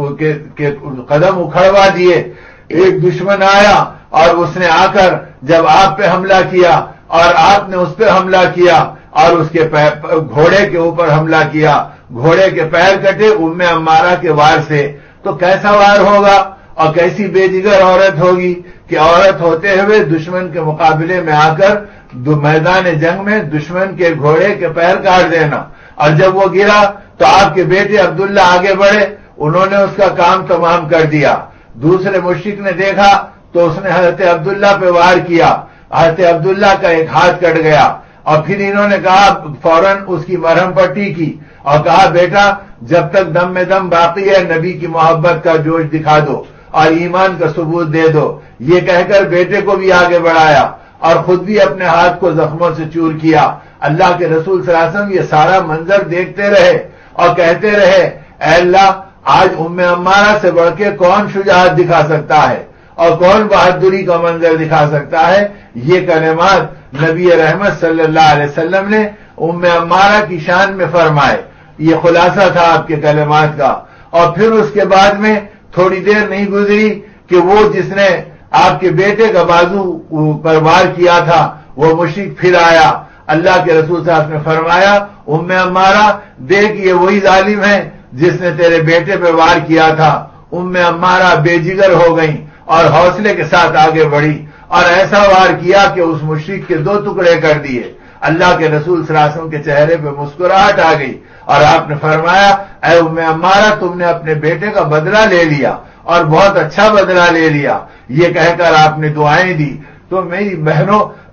کے قدم اکھڑوا دیے۔ ایک دشمن آیا اور اس نے آ کر جب آپ پہ حملہ کیا اور آپ نے اس پہ حملہ کیا اور اس کے گھوڑے کے اوپر حملہ کیا، گھوڑے کے پیر کٹے ام عمارہ کے وار سے، تو کیسا وار ہوگا اور کیسی بے جگر عورت ہوگی کہ عورت ہوتے ہوئے دشمن کے مقابلے میں آ کر میدان جنگ میں دشمن کے گھوڑے کے پیر کاٹ دینا۔ اور جب وہ گرا تو آپ کے بیٹے عبداللہ آگے بڑھے، انہوں نے اس کا کام تمام کر دیا۔ دوسرے مشرک نے دیکھا تو اس نے حضرت عبداللہ پہ وار کیا، حضرت عبداللہ کا ایک ہاتھ کٹ گیا اور پھر انہوں نے کہا فوراً اس کی مرہم پٹی کی اور کہا بیٹا جب تک دم میں دم باقی ہے نبی کی محبت کا جوش دکھا دو اور ایمان کا ثبوت دے دو۔ یہ کہہ کر بیٹے کو بھی آگے بڑھایا اور خود بھی اپنے ہاتھ کو زخموں سے چور کیا۔ اللہ کے رسول صلی اللہ علیہ وسلم یہ سارا منظر دیکھتے رہے اور کہتے رہے اے اللہ آج ام عمارہ سے بڑھ کے کون شجاعت دکھا سکتا ہے اور کون بہادری کا منظر دکھا سکتا ہے۔ یہ کلمات نبی رحمت صلی اللہ علیہ وسلم نے ام عمارہ کی شان میں فرمائے، یہ خلاصہ تھا آپ کے کلمات کا۔ اور پھر اس کے بعد میں تھوڑی دیر نہیں گزری کہ وہ جس نے آپ کے بیٹے کا بازو پر وار کیا تھا وہ مشرک پھر آیا۔ اللہ کے رسول صاحب نے فرمایا ام عمارہ دیکھ یہ وہی ظالم ہے جس نے تیرے بیٹے پہ وار کیا تھا۔ ام عمارہ بے جگر ہو گئی اور حوصلے کے ساتھ آگے بڑھی اور ایسا وار کیا کہ اس مشرک کے 2 ٹکڑے کر دیے۔ اللہ کے رسول صلی اللہ علیہ وسلم کے چہرے پہ مسکراہٹ آ گئی اور آپ نے فرمایا اے ام عمارہ تم نے اپنے بیٹے کا بدلہ لے لیا اور بہت اچھا بدلہ لے لیا۔ یہ کہہ کر آپ نے دعائیں دی۔ تو میری بہنوں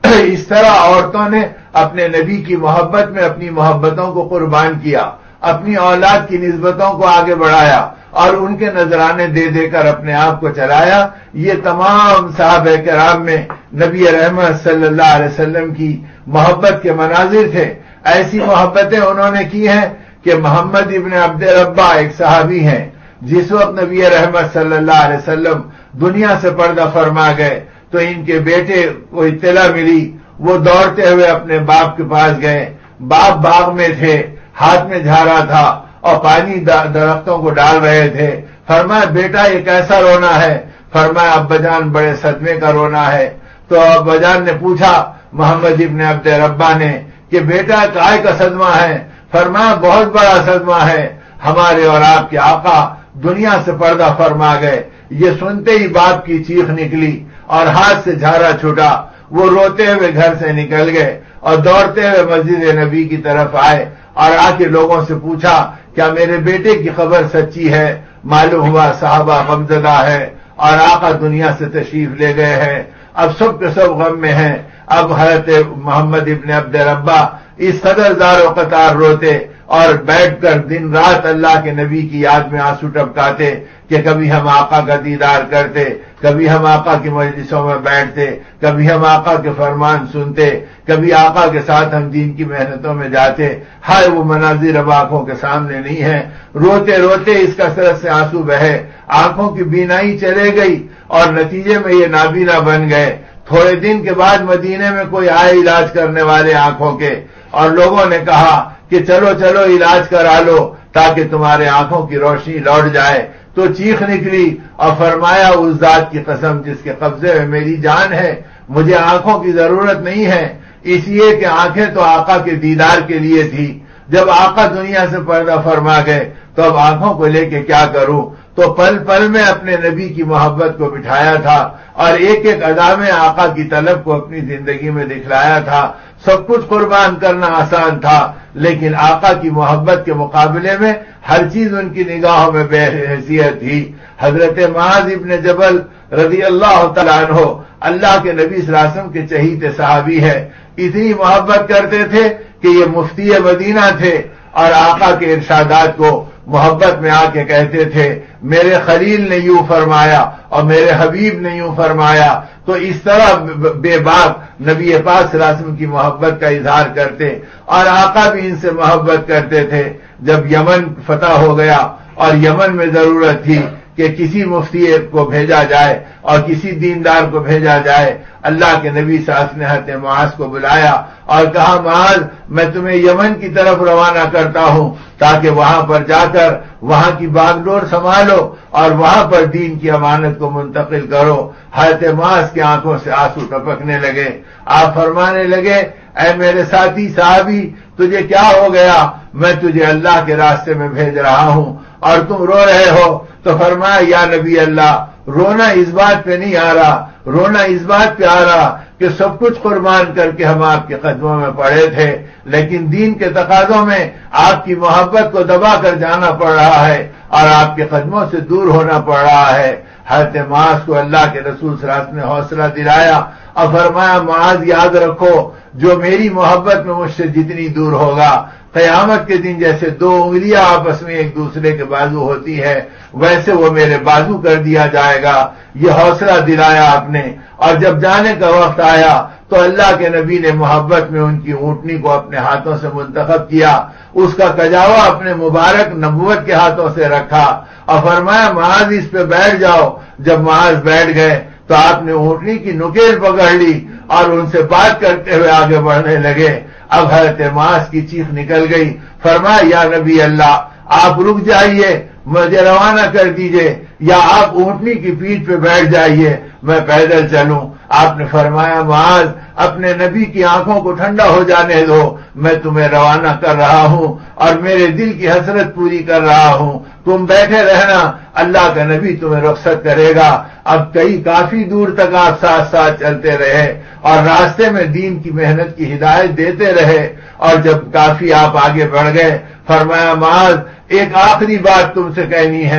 اس طرح عورتوں نے اپنے نبی کی محبت میں اپنی محبتوں کو قربان کیا، اپنی اولاد کی نسبتوں کو آگے بڑھایا اور ان کے نذرانے دے دے کر اپنے آپ کو چلایا۔ یہ تمام صحابہ کرام میں نبی رحمت صلی اللہ علیہ وسلم کی محبت کے مناظر تھے۔ ایسی محبتیں انہوں نے کی ہیں کہ محمد ابن عبد ربہ ایک صحابی ہیں، جس وقت نبی رحمت صلی اللہ علیہ وسلم دنیا سے پردہ فرما گئے تو ان کے بیٹے کو اطلاع ملی، وہ دوڑتے ہوئے اپنے باپ کے پاس گئے۔ باپ باغ میں تھے، ہاتھ میں جھاڑا تھا اور پانی درختوں کو ڈال رہے تھے۔ فرمایا بیٹا یہ کیسا رونا ہے؟ فرمایا ابا جان بڑے صدمے کا رونا ہے۔ تو ابا جان نے پوچھا محمد ابن عبد ربہ نے کہ بیٹا کائے کا صدمہ ہے؟ فرمایا بہت بڑا صدمہ ہے، ہمارے اور آپ کے آقا دنیا سے پردہ فرما گئے۔ یہ سنتے ہی باپ کی چیخ نکلی اور ہاتھ سے جھاڑا چھوٹا، وہ روتے ہوئے گھر سے نکل گئے اور دوڑتے ہوئے مسجد نبی کی طرف آئے اور آ کے لوگوں سے پوچھا کیا میرے بیٹے کی خبر سچی ہے؟ معلوم ہوا صحابہ غمزدہ ہے اور آقا دنیا سے تشریف لے گئے ہیں۔ اب سب کے سب غم میں ہیں۔ اب حضرت محمد ابن عبد ربہ اس قدر زار و قطار روتے اور بیٹھ کر دن رات اللہ کے نبی کی یاد میں آنسو ٹپکاتے کہ کبھی ہم آقا کا دیدار کرتے، کبھی ہم آقا کی مجلسوں میں بیٹھتے، کبھی ہم آقا کے فرمان سنتے، کبھی آقا کے ساتھ ہم دین کی محنتوں میں جاتے۔ ہائے وہ مناظر اب آنکھوں کے سامنے نہیں ہے۔ روتے روتے اس کثرت سے آنسو بہے، آنکھوں کی بینائی چلے گئی اور نتیجے میں یہ نابینا بن گئے۔ تھوڑے دن کے بعد مدینے میں کوئی آئے علاج کرنے والے آنکھوں کے، اور لوگوں نے کہا کہ چلو چلو علاج کرا لو تاکہ تمہارے آنکھوں کی روشنی لوٹ جائے۔ تو چیخ نکلی اور فرمایا اس ذات کی قسم جس کے قبضے میں میری جان ہے، مجھے آنکھوں کی ضرورت نہیں ہے، اس لیے کہ آنکھیں تو آقا کے دیدار کے لیے تھی۔ جب آقا دنیا سے پردہ فرما گئے تو اب آنکھوں کو لے کے کیا کروں؟ تو پل پل میں اپنے نبی کی محبت کو بٹھایا تھا اور ایک ایک ادا میں آقا کی طلب کو اپنی زندگی میں دکھلایا تھا۔ سب کچھ قربان کرنا آسان تھا، لیکن آقا کی محبت کے مقابلے میں ہر چیز ان کی نگاہوں میں بے حیثیت تھی۔ حضرت معاذ ابن جبل رضی اللہ تعالیٰ عنہ اللہ کے نبی صلی اللہ علیہ وسلم کے چہیتے صحابی ہے، اتنی محبت کرتے تھے کہ یہ مفتی مدینہ تھے اور آقا کے ارشادات کو محبت میں آ کے کہتے تھے میرے خلیل نے یوں فرمایا اور میرے حبیب نے یوں فرمایا۔ تو اس طرح بے باک نبی پاک صلی اللہ علیہ وسلم کی محبت کا اظہار کرتے اور آقا بھی ان سے محبت کرتے تھے۔ جب یمن فتح ہو گیا اور یمن میں ضرورت تھی کہ کسی مفتی کو بھیجا جائے اور کسی دیندار کو بھیجا جائے، اللہ کے نبی صلی اللہ علیہ وسلم نے حضرت معاذ کو بلایا اور کہا معاذ میں تمہیں یمن کی طرف روانہ کرتا ہوں تاکہ وہاں پر جا کر وہاں کی باغ ڈور سنبھالو اور وہاں پر دین کی امانت کو منتقل کرو۔ حضرت معاذ کی آنکھوں سے آنسو ٹپکنے لگے۔ آپ فرمانے لگے اے میرے ساتھی صحابی تجھے کیا ہو گیا؟ میں تجھے اللہ کے راستے میں بھیج رہا ہوں اور تم رو رہے ہو۔ تو فرمایا یا نبی اللہ رونا اس بات پہ نہیں آ رہا، رونا اس بات پہ آ رہا کہ سب کچھ قربان کر کے ہم آپ کے قدموں میں پڑے تھے، لیکن دین کے تقاضوں میں آپ کی محبت کو دبا کر جانا پڑ رہا ہے اور آپ کے قدموں سے دور ہونا پڑ رہا ہے۔ حضرت معاذ کو اللہ کے رسول صلی اللہ علیہ وسلم نے حوصلہ دلایا اور فرمایا معاذ یاد رکھو جو میری محبت میں مجھ سے جتنی دور ہوگا، قیامت کے دن جیسے دو انگلیاں آپس میں ایک دوسرے کے بازو ہوتی ہے ویسے وہ میرے بازو کر دیا جائے گا۔ یہ حوصلہ دلایا آپ نے، اور جب جانے کا وقت آیا تو اللہ کے نبی نے محبت میں ان کی اونٹنی کو اپنے ہاتھوں سے منتخب کیا، اس کا کجاوا اپنے مبارک نبوت کے ہاتھوں سے رکھا اور فرمایا معاذ اس پہ بیٹھ جاؤ۔ جب معاذ بیٹھ گئے تو آپ نے اونٹنی کی نکیل پکڑ لی اور ان سے بات کرتے ہوئے آگے بڑھنے لگے۔ اب حضرت معاذ کی چیخ نکل گئی، فرمایا یا نبی اللہ آپ رک جائیے، مجھے روانہ کر دیجئے، یا آپ اونٹنی کی پیٹھ پہ بیٹھ جائیے میں پیدل چلوں۔ آپ نے فرمایا معاذ اپنے نبی کی آنکھوں کو ٹھنڈا ہو جانے دو، میں تمہیں روانہ کر رہا ہوں اور میرے دل کی حسرت پوری کر رہا ہوں، تم بیٹھے رہنا، اللہ کا نبی تمہیں رخصت کرے گا۔ اب کافی دور تک آپ ساتھ ساتھ چلتے رہے اور راستے میں دین کی محنت کی ہدایت دیتے رہے، اور جب کافی آپ آگے بڑھ گئے فرمایا معاذ ایک آخری بات تم سے کہنی ہے۔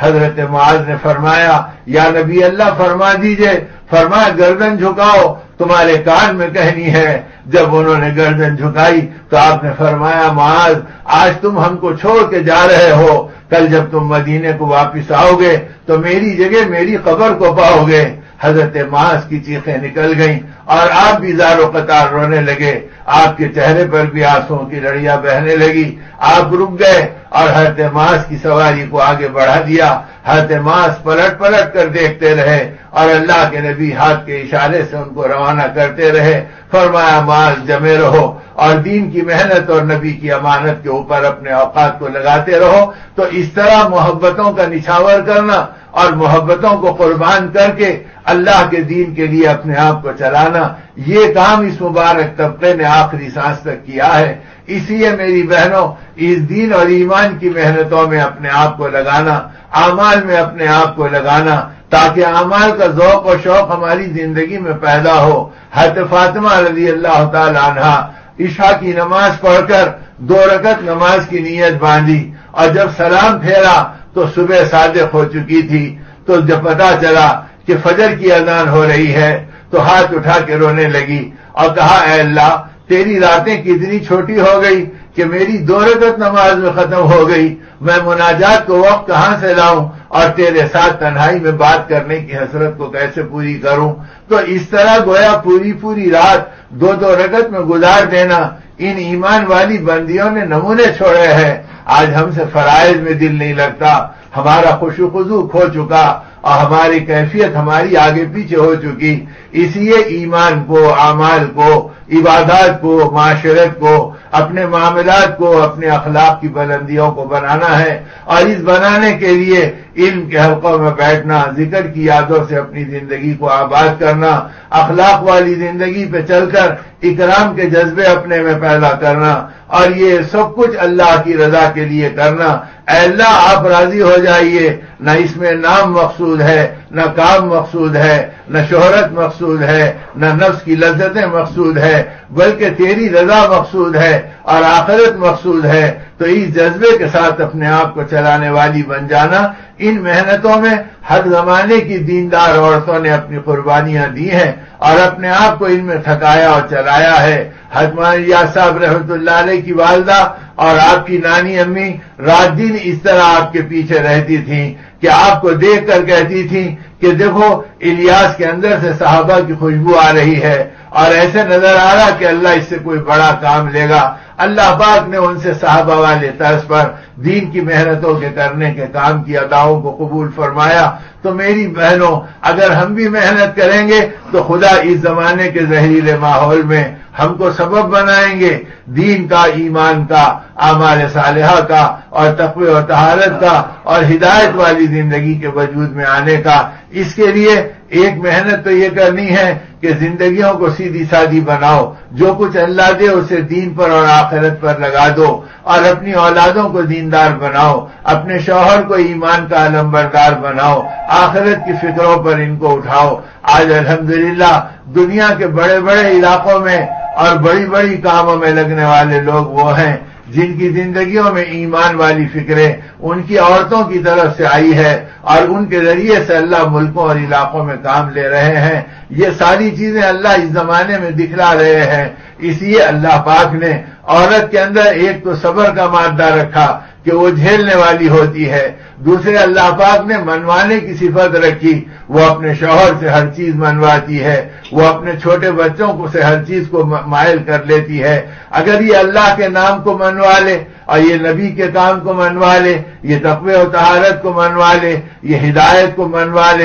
حضرت معاذ نے فرمایا یا نبی اللہ فرما دیجئے، فرمایا گردن جھکاؤ، تمہارے کان میں کہنی ہے۔ جب انہوں نے گردن جھکائی تو آپ نے فرمایا معاذ آج تم ہم کو چھوڑ کے جا رہے ہو، کل جب تم مدینے کو واپس آؤ گے تو میری جگہ میری قبر کو پاؤ گے۔ حضرت معاذ کی چیخیں نکل گئیں اور آپ بھی زار و قطار رونے لگے، آپ کے چہرے پر بھی آنسوؤں کی لڑیاں بہنے لگی۔ آپ رک گئے اور حضرت معاذ کی سواری کو آگے بڑھا دیا۔ حضرت معاذ پلٹ پلٹ کر دیکھتے رہے اور اللہ کے نبی ہاتھ کے اشارے سے ان کو روانہ کرتے رہے۔ فرمایا معاذ جمے رہو اور دین کی محنت اور نبی کی امانت کے اوپر اپنے اوقات کو لگاتے رہو۔ تو اس طرح محبتوں کا نچھاور کرنا اور محبتوں کو قربان کر کے اللہ کے دین کے لیے اپنے آپ کو چلانا، یہ کام اس مبارک طبقے نے آخری سانس تک کیا ہے۔ اس لیے میری بہنوں، اس دین اور ایمان کی محنتوں میں اپنے آپ کو لگانا، اعمال میں اپنے آپ کو لگانا، تاکہ اعمال کا ذوق و شوق ہماری زندگی میں پیدا ہو۔ حضرت فاطمہ رضی اللہ تعالی عنہا عشاء کی نماز پڑھ کر 2 رکعت نماز کی نیت باندھی اور جب سلام پھیرا تو صبح صادق ہو چکی تھی۔ تو جب پتا چلا کہ فجر کی اذان ہو رہی ہے تو ہاتھ اٹھا کے رونے لگی اور کہا اے اللہ تیری راتیں کتنی چھوٹی ہو گئی کہ میری 2 رکعت نماز میں ختم ہو گئی، میں مناجات کو وقت کہاں سے لاؤں اور تیرے ساتھ تنہائی میں بات کرنے کی حسرت کو کیسے پوری کروں۔ تو اس طرح گویا پوری رات 2 رکعت میں گزار دینا ان ایمان والی بندیوں نے نمونے چھوڑے ہیں۔ آج ہم سے فرائض میں دل نہیں لگتا، ہمارا خشوع و خضوع کھو چکا اور ہماری کیفیت ہماری آگے پیچھے ہو چکی۔ اس لیے ایمان کو، اعمال کو، عبادات کو، معاشرت کو، اپنے معاملات کو، اپنے اخلاق کی بلندیوں کو بنانا ہے، اور اس بنانے کے لیے علم کے حلقوں میں بیٹھنا، ذکر کی یادوں سے اپنی زندگی کو آباد کرنا، اخلاق والی زندگی پہ چل کر اکرام کے جذبے اپنے میں پیدا کرنا، اور یہ سب کچھ اللہ کی رضا کے لیے کرنا۔ اے اللہ آپ راضی ہو جائیے، نہ اس میں نام مقصود ہے، نہ کام مقصود ہے، نہ شہرت مقصود ہے، نہ نفس کی لذتیں مقصود ہے، بلکہ تیری رضا مقصود ہے اور آخرت مقصود ہے۔ تو اس جذبے کے ساتھ اپنے آپ کو چلانے والی بن جانا۔ ان محنتوں میں ہر زمانے کی دیندار عورتوں نے اپنی قربانیاں دی ہیں اور اپنے آپ کو ان میں تھکایا اور چلایا ہے۔ حضرت مولانا صاحب رحمۃ اللہ علیہ کی والدہ اور آپ کی نانی امی رات دن اس طرح آپ کے پیچھے رہتی تھیں کہ آپ کو دیکھ کر کہتی تھیں کہ دیکھو الیاس کے اندر سے صحابہ کی خوشبو آ رہی ہے اور ایسے نظر آ رہا کہ اللہ اس سے کوئی بڑا کام لے گا۔ اللہ پاک نے ان سے صحابہ والے طرز پر دین کی محنتوں کے کرنے کے کام کی اداؤں کو قبول فرمایا۔ تو میری بہنوں، اگر ہم بھی محنت کریں گے تو خدا اس زمانے کے زہریلے ماحول میں ہم کو سبب بنائیں گے دین کا، ایمان کا، اعمال صالحہ کا اور تقوی و طہارت کا اور ہدایت والی زندگی کے وجود میں آنے کا۔ اس کے لیے ایک محنت تو یہ کرنی ہے کہ زندگیوں کو سیدھی سادی بناؤ، جو کچھ اللہ دے اسے دین پر اور آخرت پر لگا دو، اور اپنی اولادوں کو دیندار بناؤ، اپنے شوہر کو ایمان کا علمبردار بناؤ، آخرت کی فکروں پر ان کو اٹھاؤ۔ آج الحمدللہ دنیا کے بڑے بڑے علاقوں میں اور بڑی بڑی کاموں میں لگنے والے لوگ وہ ہیں جن کی زندگیوں میں ایمان والی فکریں ان کی عورتوں کی طرف سے آئی ہے اور ان کے ذریعے سے اللہ ملکوں اور علاقوں میں کام لے رہے ہیں۔ یہ ساری چیزیں اللہ اس زمانے میں دکھلا رہے ہیں۔ اس لیے اللہ پاک نے عورت کے اندر ایک تو صبر کا مادہ رکھا کہ وہ جھیلنے والی ہوتی ہے، دوسرے اللہ پاک نے منوانے کی صفت رکھی، وہ اپنے شوہر سے ہر چیز منواتی ہے، وہ اپنے چھوٹے بچوں کو سے ہر چیز کو مائل کر لیتی ہے۔ اگر یہ اللہ کے نام کو منوا لے اور یہ نبی کے کام کو منوا لے، یہ تقوی و طہارت کو منوا لے، یہ ہدایت کو منوا لے،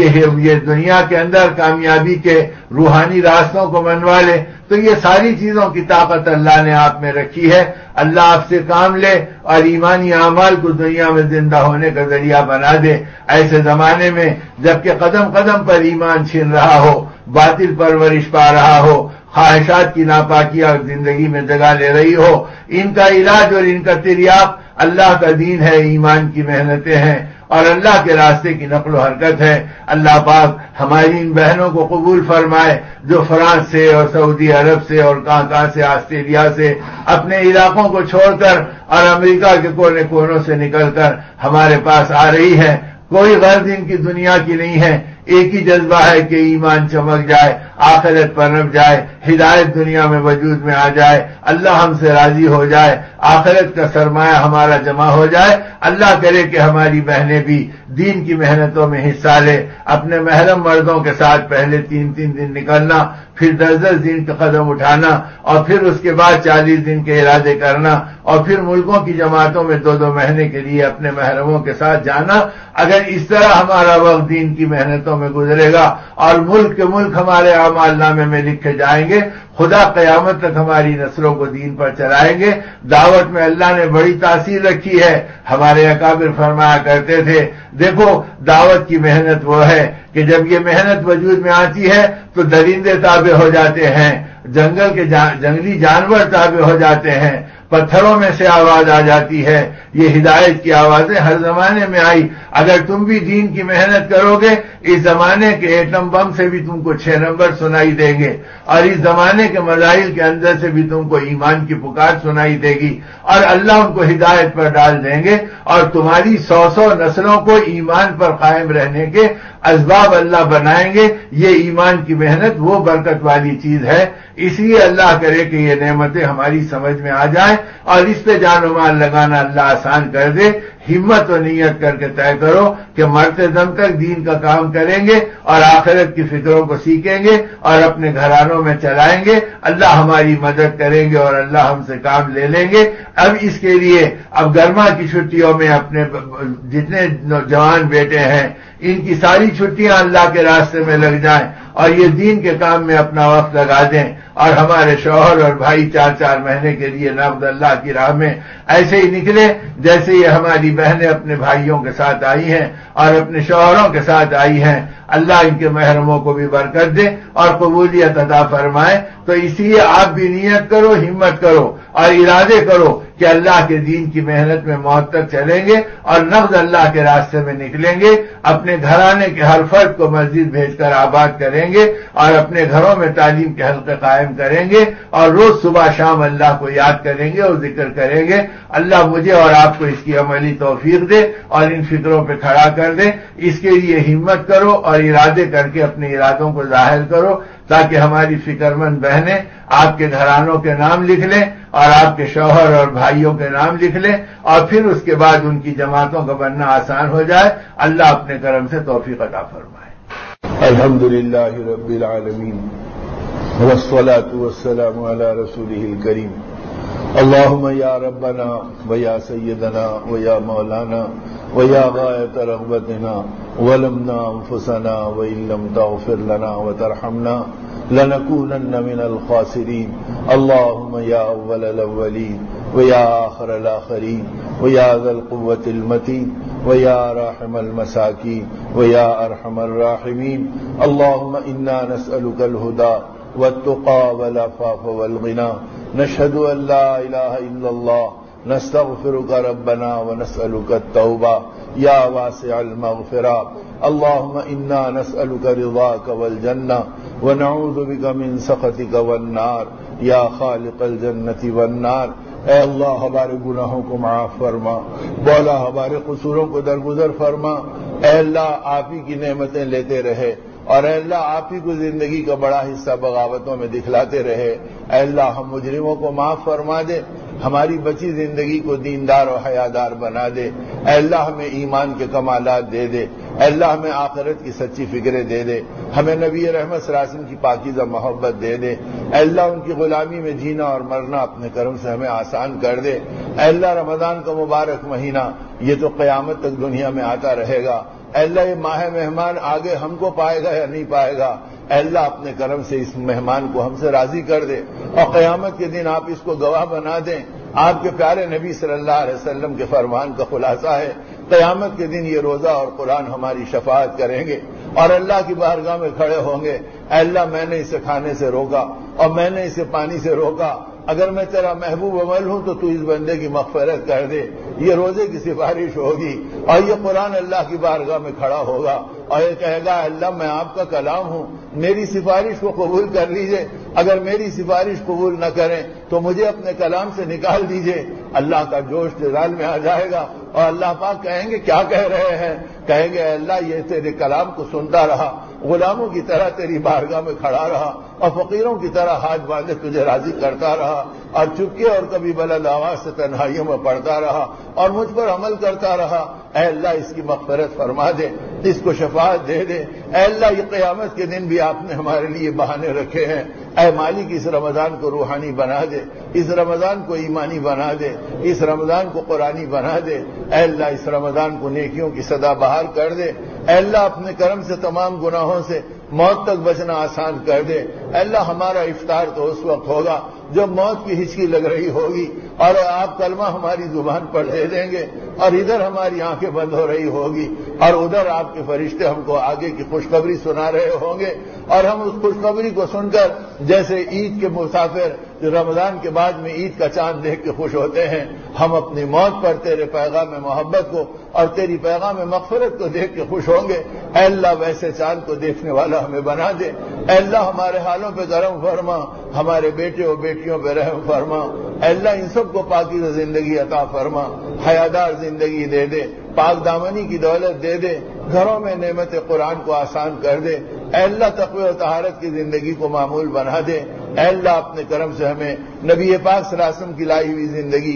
یہ دنیا کے اندر کامیابی کے روحانی راستوں کو منوا لے، تو یہ ساری چیزوں کی طاقت اللہ نے آپ میں رکھی ہے۔ اللہ آپ سے کام لے اور ایمانی اعمال کو دنیا میں زندہ ہونے کا ذریعہ بنا دے۔ ایسے زمانے میں جبکہ قدم قدم پر ایمان چھین رہا ہو، باطل پرورش پا رہا ہو، خواہشات کی ناپاکیاں زندگی میں جگہ لے رہی ہو، ان کا علاج اور ان کا تریاق اللہ کا دین ہے، ایمان کی محنتیں ہیں اور اللہ کے راستے کی نقل و حرکت ہے۔ اللہ پاک ہماری ان بہنوں کو قبول فرمائے جو فرانس سے اور سعودی عرب سے اور کہاں سے، آسٹریلیا سے اپنے علاقوں کو چھوڑ کر اور امریکہ کے کونے کونوں سے نکل کر ہمارے پاس آ رہی ہے۔ کوئی غرض ان کی دنیا کی نہیں ہے، ایک ہی جذبہ ہے کہ ایمان چمک جائے، آخرت پنپ جائے، ہدایت دنیا میں وجود میں آ جائے، اللہ ہم سے راضی ہو جائے، آخرت کا سرمایہ ہمارا جمع ہو جائے۔ اللہ کرے کہ ہماری بہنیں بھی دین کی محنتوں میں حصہ لے، اپنے محرم مردوں کے ساتھ پہلے 3 دن نکلنا، پھر 10 دن کا قدم اٹھانا اور پھر اس کے بعد 40 دن کے ارادے کرنا اور پھر ملکوں کی جماعتوں میں 2 مہینے کے لیے اپنے محرموں کے ساتھ جانا۔ اگر اس طرح ہمارا وقت دین کی محنتوں میں گزرے گا اور ملک کے ملک ہمارے اعمال نامے میں لکھے جائیں گے، خدا قیامت تک ہماری نسلوں کو دین پر چلائیں گے۔ دعوت میں اللہ نے بڑی تاثیر رکھی ہے۔ ہمارے اکابر فرمایا کرتے تھے، دیکھو دعوت کی محنت وہ ہے کہ جب یہ محنت وجود میں آتی ہے تو درندے تابع ہو جاتے ہیں، جنگلی جانور تابع ہو جاتے ہیں، پتھروں میں سے آواز آ جاتی ہے۔ یہ ہدایت کی آوازیں ہر زمانے میں آئی۔ اگر تم بھی دین کی محنت کرو گے، اس زمانے کے ایٹم بم سے بھی تم کو 6 نمبر سنائی دیں گے اور اس زمانے کے مزائل کے اندر سے بھی تم کو ایمان کی پکار سنائی دے گی اور اللہ ان کو ہدایت پر ڈال دیں گے اور تمہاری 100 نسلوں کو ایمان پر قائم رہنے کے اسباب اللہ بنائیں گے۔ یہ ایمان کی محنت وہ برکت والی چیز ہے، اس لیے اللہ کرے کہ یہ نعمتیں ہماری سمجھ میں آ جائیں اور اس پہ جان و مال لگانا اللہ آسان کر دے۔ ہمت و نیت کر کے طے کرو کہ مرتے دم تک دین کا کام کریں گے اور آخرت کی فکروں کو سیکھیں گے اور اپنے گھرانوں میں چلائیں گے۔ اللہ ہماری مدد کریں گے اور اللہ ہم سے کام لے لیں گے۔ اب اس کے لیے اب گرما کی چھٹیوں میں اپنے جتنے جوان بیٹے ہیں ان کی ساری چھٹیاں اللہ کے راستے میں لگ جائیں اور یہ دین کے کام میں اپنا وقت لگا دیں اور ہمارے شوہر اور بھائی 4 مہینے کے لیے نقد اللہ کی راہ میں ایسے ہی نکلے جیسے یہ ہماری بہنیں اپنے بھائیوں کے ساتھ آئی ہیں اور اپنے شوہروں کے ساتھ آئی ہیں۔ اللہ ان کے محرموں کو بھی برکت دے اور قبولیت عطا فرمائے۔ تو اس لیے آپ بھی نیت کرو، ہمت کرو اور ارادے کرو کہ اللہ کے دین کی محنت میں موت تک چلیں گے اور نقد اللہ کے راستے میں نکلیں گے، اپنے گھرانے کے ہر فرد کو مسجد بھیج کر آباد کریں گے اور اپنے گھروں میں تعلیم کے حلقے قائم کریں گے اور روز صبح شام اللہ کو یاد کریں گے اور ذکر کریں گے۔ اللہ مجھے اور آپ کو اس کی عملی توفیق دے اور ان فکروں پہ کھڑا کر دے۔ اس کے لیے ہمت کرو اور ارادے کر کے اپنے ارادوں کو ظاہر کرو تاکہ ہماری فکر مند بہنیں آپ کے گھرانوں کے نام لکھ لیں اور آپ کے شوہر اور بھائیوں کے نام لکھ لیں اور پھر اس کے بعد ان کی جماعتوں کا بننا آسان ہو جائے۔ اللہ اپنے کرم سے توفیق عطا فرمائے۔ الحمدللہ رب العالمین والصلاة والسلام علی رسولہ الکریم۔ اللہم یا ربنا ویا سیدنا ویا مولانا ویا غایت رغبتنا ولمنا انفسنا وإن لم تغفر لنا وترحمنا لنكونن من الخاسرين۔ اللهم يا أول الأولين ويا آخر الآخرين ويا ذا القوة المتين ويا راحم المساكين ويا أرحم الراحمين، اللهم إنا نسألك الهدى والتقى والعفاف والغنى، نشهد أن لا إله إلا الله، نستغفرك ربنا ونسألك التوبة يا واسع المغفرة، اللهم إنا نسألك رضاك والجنة ونعوذ بك من سخطك والنار یا خالق الجنت والنار۔ اے اللہ ہمارے گناہوں کو معاف فرما، مولا ہمارے قصوروں کو درگزر فرما۔ اے اللہ آپ ہی کی نعمتیں لیتے رہے اور اے اللہ آپ ہی کو زندگی کا بڑا حصہ بغاوتوں میں دکھلاتے رہے۔ اے اللہ ہم مجرموں کو معاف فرما دے، ہماری بچی زندگی کو دیندار و حیادار بنا دے۔ اے اللہ ہمیں ایمان کے کمالات دے دے، اے اللہ ہمیں آخرت کی سچی فکریں دے دے، ہمیں نبی رحمت صلی اللہ علیہ وسلم کی پاکیزہ محبت دے دے۔ اے اللہ ان کی غلامی میں جینا اور مرنا اپنے کرم سے ہمیں آسان کر دے۔ اے اللہ رمضان کا مبارک مہینہ یہ تو قیامت تک دنیا میں آتا رہے گا، اے اللہ یہ ماہ مہمان آگے ہم کو پائے گا یا نہیں پائے گا، اے اللہ اپنے کرم سے اس مہمان کو ہم سے راضی کر دے اور قیامت کے دن آپ اس کو گواہ بنا دیں۔ آپ کے پیارے نبی صلی اللہ علیہ وسلم کے فرمان کا خلاصہ ہے، قیامت کے دن یہ روزہ اور قرآن ہماری شفاعت کریں گے اور اللہ کی بارگاہ میں کھڑے ہوں گے۔ اے اللہ میں نے اسے کھانے سے روکا اور میں نے اسے پانی سے روکا، اگر میں تیرا محبوب عمل ہوں تو اس بندے کی مغفرت کر دے. یہ روزے کی سفارش ہوگی اور یہ قرآن اللہ کی بارگاہ میں کھڑا ہوگا اور یہ کہے گا اللہ میں آپ کا کلام ہوں, میری سفارش کو قبول کر لیجئے, اگر میری سفارش قبول نہ کریں تو مجھے اپنے کلام سے نکال دیجئے. اللہ کا جوش جلال میں آ جائے گا اور اللہ پاک کہیں گے کیا کہہ رہے ہیں؟ کہیں گے اللہ یہ تیرے کلام کو سنتا رہا, غلاموں کی طرح تیری بارگاہ میں کھڑا رہا اور فقیروں کی طرح ہاتھ باندھے تجھے راضی کرتا رہا اور چپکے اور کبھی بلند آواز سے تنہائیوں میں پڑھتا رہا اور مجھ پر عمل کرتا رہا. اے اللہ اس کی مغفرت فرما دے, اس کو شفاعت دے دے. اے اللہ یہ قیامت کے دن بھی آپ نے ہمارے لیے بہانے رکھے ہیں. اے مالک اس رمضان کو روحانی بنا دے, اس رمضان کو ایمانی بنا دے, اس رمضان کو قرآنی بنا دے. اے اللہ اس رمضان کو نیکیوں کی سدا بہار کر دے. اے اللہ اپنے کرم سے تمام گناہوں سے موت تک بچنا آسان کر دے. اے اللہ ہمارا افطار تو اس وقت ہوگا جب موت کی ہچکی لگ رہی ہوگی اور آپ کلمہ ہماری زبان پر دے دیں گے اور ادھر ہماری آنکھیں بند ہو رہی ہوگی اور ادھر آپ کے فرشتے ہم کو آگے کی خوشخبری سنا رہے ہوں گے اور ہم اس خوشخبری کو سن کر جیسے عید کے مسافر جو رمضان کے بعد میں عید کا چاند دیکھ کے خوش ہوتے ہیں, ہم اپنی موت پر تیرے پیغام محبت کو اور تیری پیغام مغفرت کو دیکھ کے خوش ہوں گے. اے اللہ ویسے چاند کو دیکھنے والا ہمیں بنا دے. اے اللہ ہمارے حالوں پہ کرم فرما, ہمارے بیٹے اور بیٹیوں پہ رحم فرما. اے اللہ ان سب کو پاکیزہ زندگی عطا فرما, حیادار زندگی دے دے, پاک دامنی کی دولت دے دے, گھروں میں نعمت قرآن کو آسان کر دے. اے اللہ تقوی و طہارت کی زندگی کو معمول بنا دے. اے اللہ اپنے کرم سے ہمیں نبی پاک صلی اللہ علیہ وسلم کی لائی ہوئی زندگی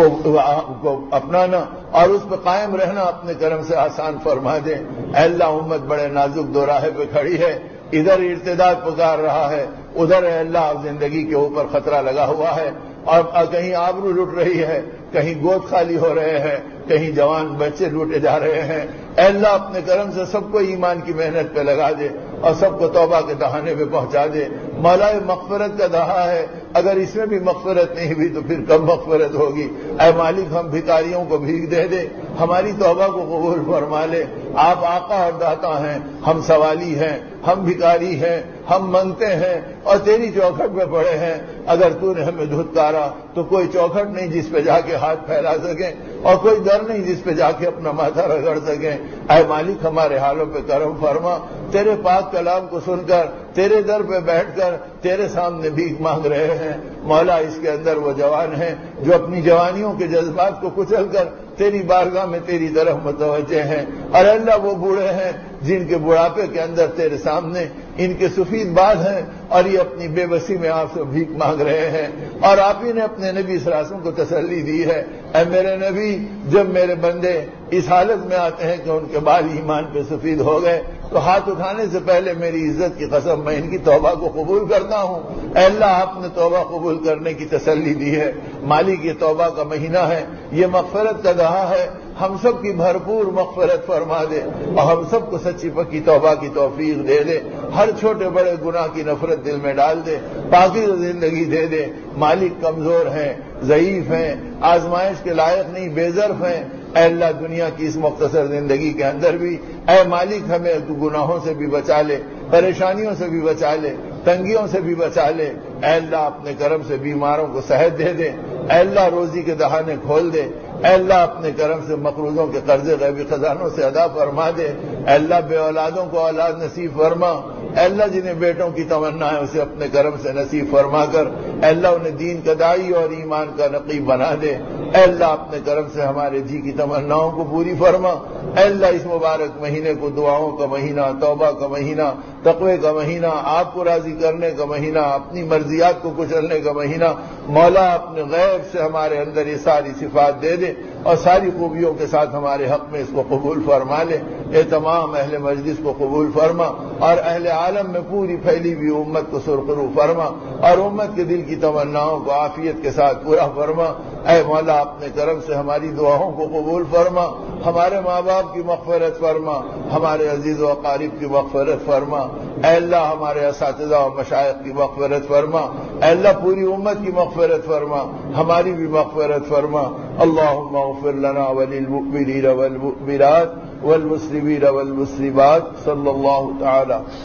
کو اپنانا اور اس پہ قائم رہنا اپنے کرم سے آسان فرما دے. اے اللہ امت بڑے نازک دو راہے پہ کھڑی ہے, ادھر ارتداد پکار رہا ہے, ادھر اے اللہ زندگی کے اوپر خطرہ لگا ہوا ہے اور کہیں آبرو لٹ رہی ہے, کہیں گود خالی ہو رہے ہیں, کہیں جوان بچے لوٹے جا رہے ہیں. اے اللہ اپنے کرم سے سب کو ایمان کی محنت پہ لگا دے اور سب کو توبہ کے دہانے پہ پہنچا دے. مولا مغفرت کا دہا ہے, اگر اس میں بھی مغفرت نہیں ہوئی تو پھر کب مغفرت ہوگی؟ اے مالک ہم بھکاریوں کو بھیگ دے دے, ہماری توبہ کو قبول فرما لے. آپ آقا اور داتا ہیں, ہم سوالی ہیں, ہم بھکاری ہیں, ہم منگتے ہیں اور تیری چوکھٹ پہ پڑے ہیں. اگر تو نے ہمیں دھتکارا تو کوئی چوکھٹ نہیں جس پہ جا کے ہاتھ پھیلا سکیں اور کوئی در نہیں جس پہ جا کے اپنا ماتھا رگڑ سکیں. اے مالک ہمارے حالوں پہ کرم فرما. تیرے پاک کلام کو سن کر تیرے در پہ بیٹھ کر تیرے سامنے بھیک مانگ رہے ہیں. مولا اس کے اندر وہ جوان ہیں جو اپنی جوانیوں کے جذبات کو کچل کر تیری بارگاہ میں تیری طرف متوجہ ہیں, اور اللہ وہ بوڑھے ہیں جن کے بڑھاپے کے اندر تیرے سامنے ان کے سفید بال ہیں اور یہ اپنی بے بسی میں آپ سے بھیک مانگ رہے ہیں. اور آپ ہی نے اپنے نبی صلی اللہ علیہ وسلم کو تسلی دی ہے, اے میرے نبی جب میرے بندے اس حالت میں آتے ہیں کہ ان کے بال ایمان پہ سفید ہو گئے تو ہاتھ اٹھانے سے پہلے میری عزت کی قسم میں ان کی توبہ کو قبول کرتا ہوں. اے اللہ آپ نے توبہ قبول کرنے کی تسلی دی ہے. مالک یہ توبہ کا مہینہ ہے, یہ مغفرت کا دہا ہے, ہم سب کی بھرپور مغفرت فرما دے اور ہم سب کو سچی پکی توبہ کی توفیق دے دے. ہر چھوٹے بڑے گناہ کی نفرت دل میں ڈال دے, پاکیزہ زندگی دے دے. مالک کمزور ہیں, ضعیف ہیں, آزمائش کے لائق نہیں, بے ظرف ہیں. اے اللہ دنیا کی اس مختصر زندگی کے اندر بھی اے مالک ہمیں گناہوں سے بھی بچا لے, پریشانیوں سے بھی بچا لے, تنگیوں سے بھی بچا لے. اے اللہ اپنے کرم سے بیماروں کو صحت دے دے. اے اللہ روزی کے دہانے کھول دے. اے اللہ اپنے کرم سے مقروضوں کے قرضے غیبی خزانوں سے ادا فرما دے. اے اللہ بے اولادوں کو اولاد نصیب فرما. اے اللہ جنہیں بیٹوں کی تمنا ہے اسے اپنے کرم سے نصیب فرما کر اے اللہ انہیں دین کا داعی اور ایمان کا نقیب بنا دے. اے اللہ اپنے کرم سے ہمارے جی کی تمناؤں کو پوری فرما. اے اللہ اس مبارک مہینے کو دعاؤں کا مہینہ, توبہ کا مہینہ, تقوی کا مہینہ, آپ کو راضی کرنے کا مہینہ, اپنی مرضیات کو کچلنے کا مہینہ. مولا اپنے غیب سے ہمارے اندر یہ ساری صفات دے دے اور ساری خوبیوں کے ساتھ ہمارے حق میں اس کو قبول فرما لے. اے تمام اہل مجلس کو قبول فرما اور اہل عالم میں پوری پھیلی ہوئی امت کو سرخرو فرما اور امت کے دل کی تمناؤں کو عافیت کے ساتھ پورا فرما. اے مولا اپنے کرم سے ہماری دعاؤں کو قبول فرما, ہمارے ماں باپ کی مغفرت فرما, ہمارے عزیز و اقارب کی مغفرت فرما. اے اللہ ہمارے اساتذہ و مشائخ کی مغفرت فرما. اے اللہ پوری امت کی مغفرت فرما, ہماری بھی مغفرت فرما. اللهم اغفر لنا وللمؤمنين والمؤمنات والمسلمين والمسلمات صلی اللہ تعالی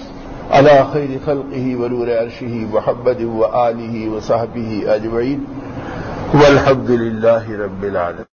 على خير خلقه ونور عرشه محمد وآله وصحبه أجمعين والحمد لله رب العالمين.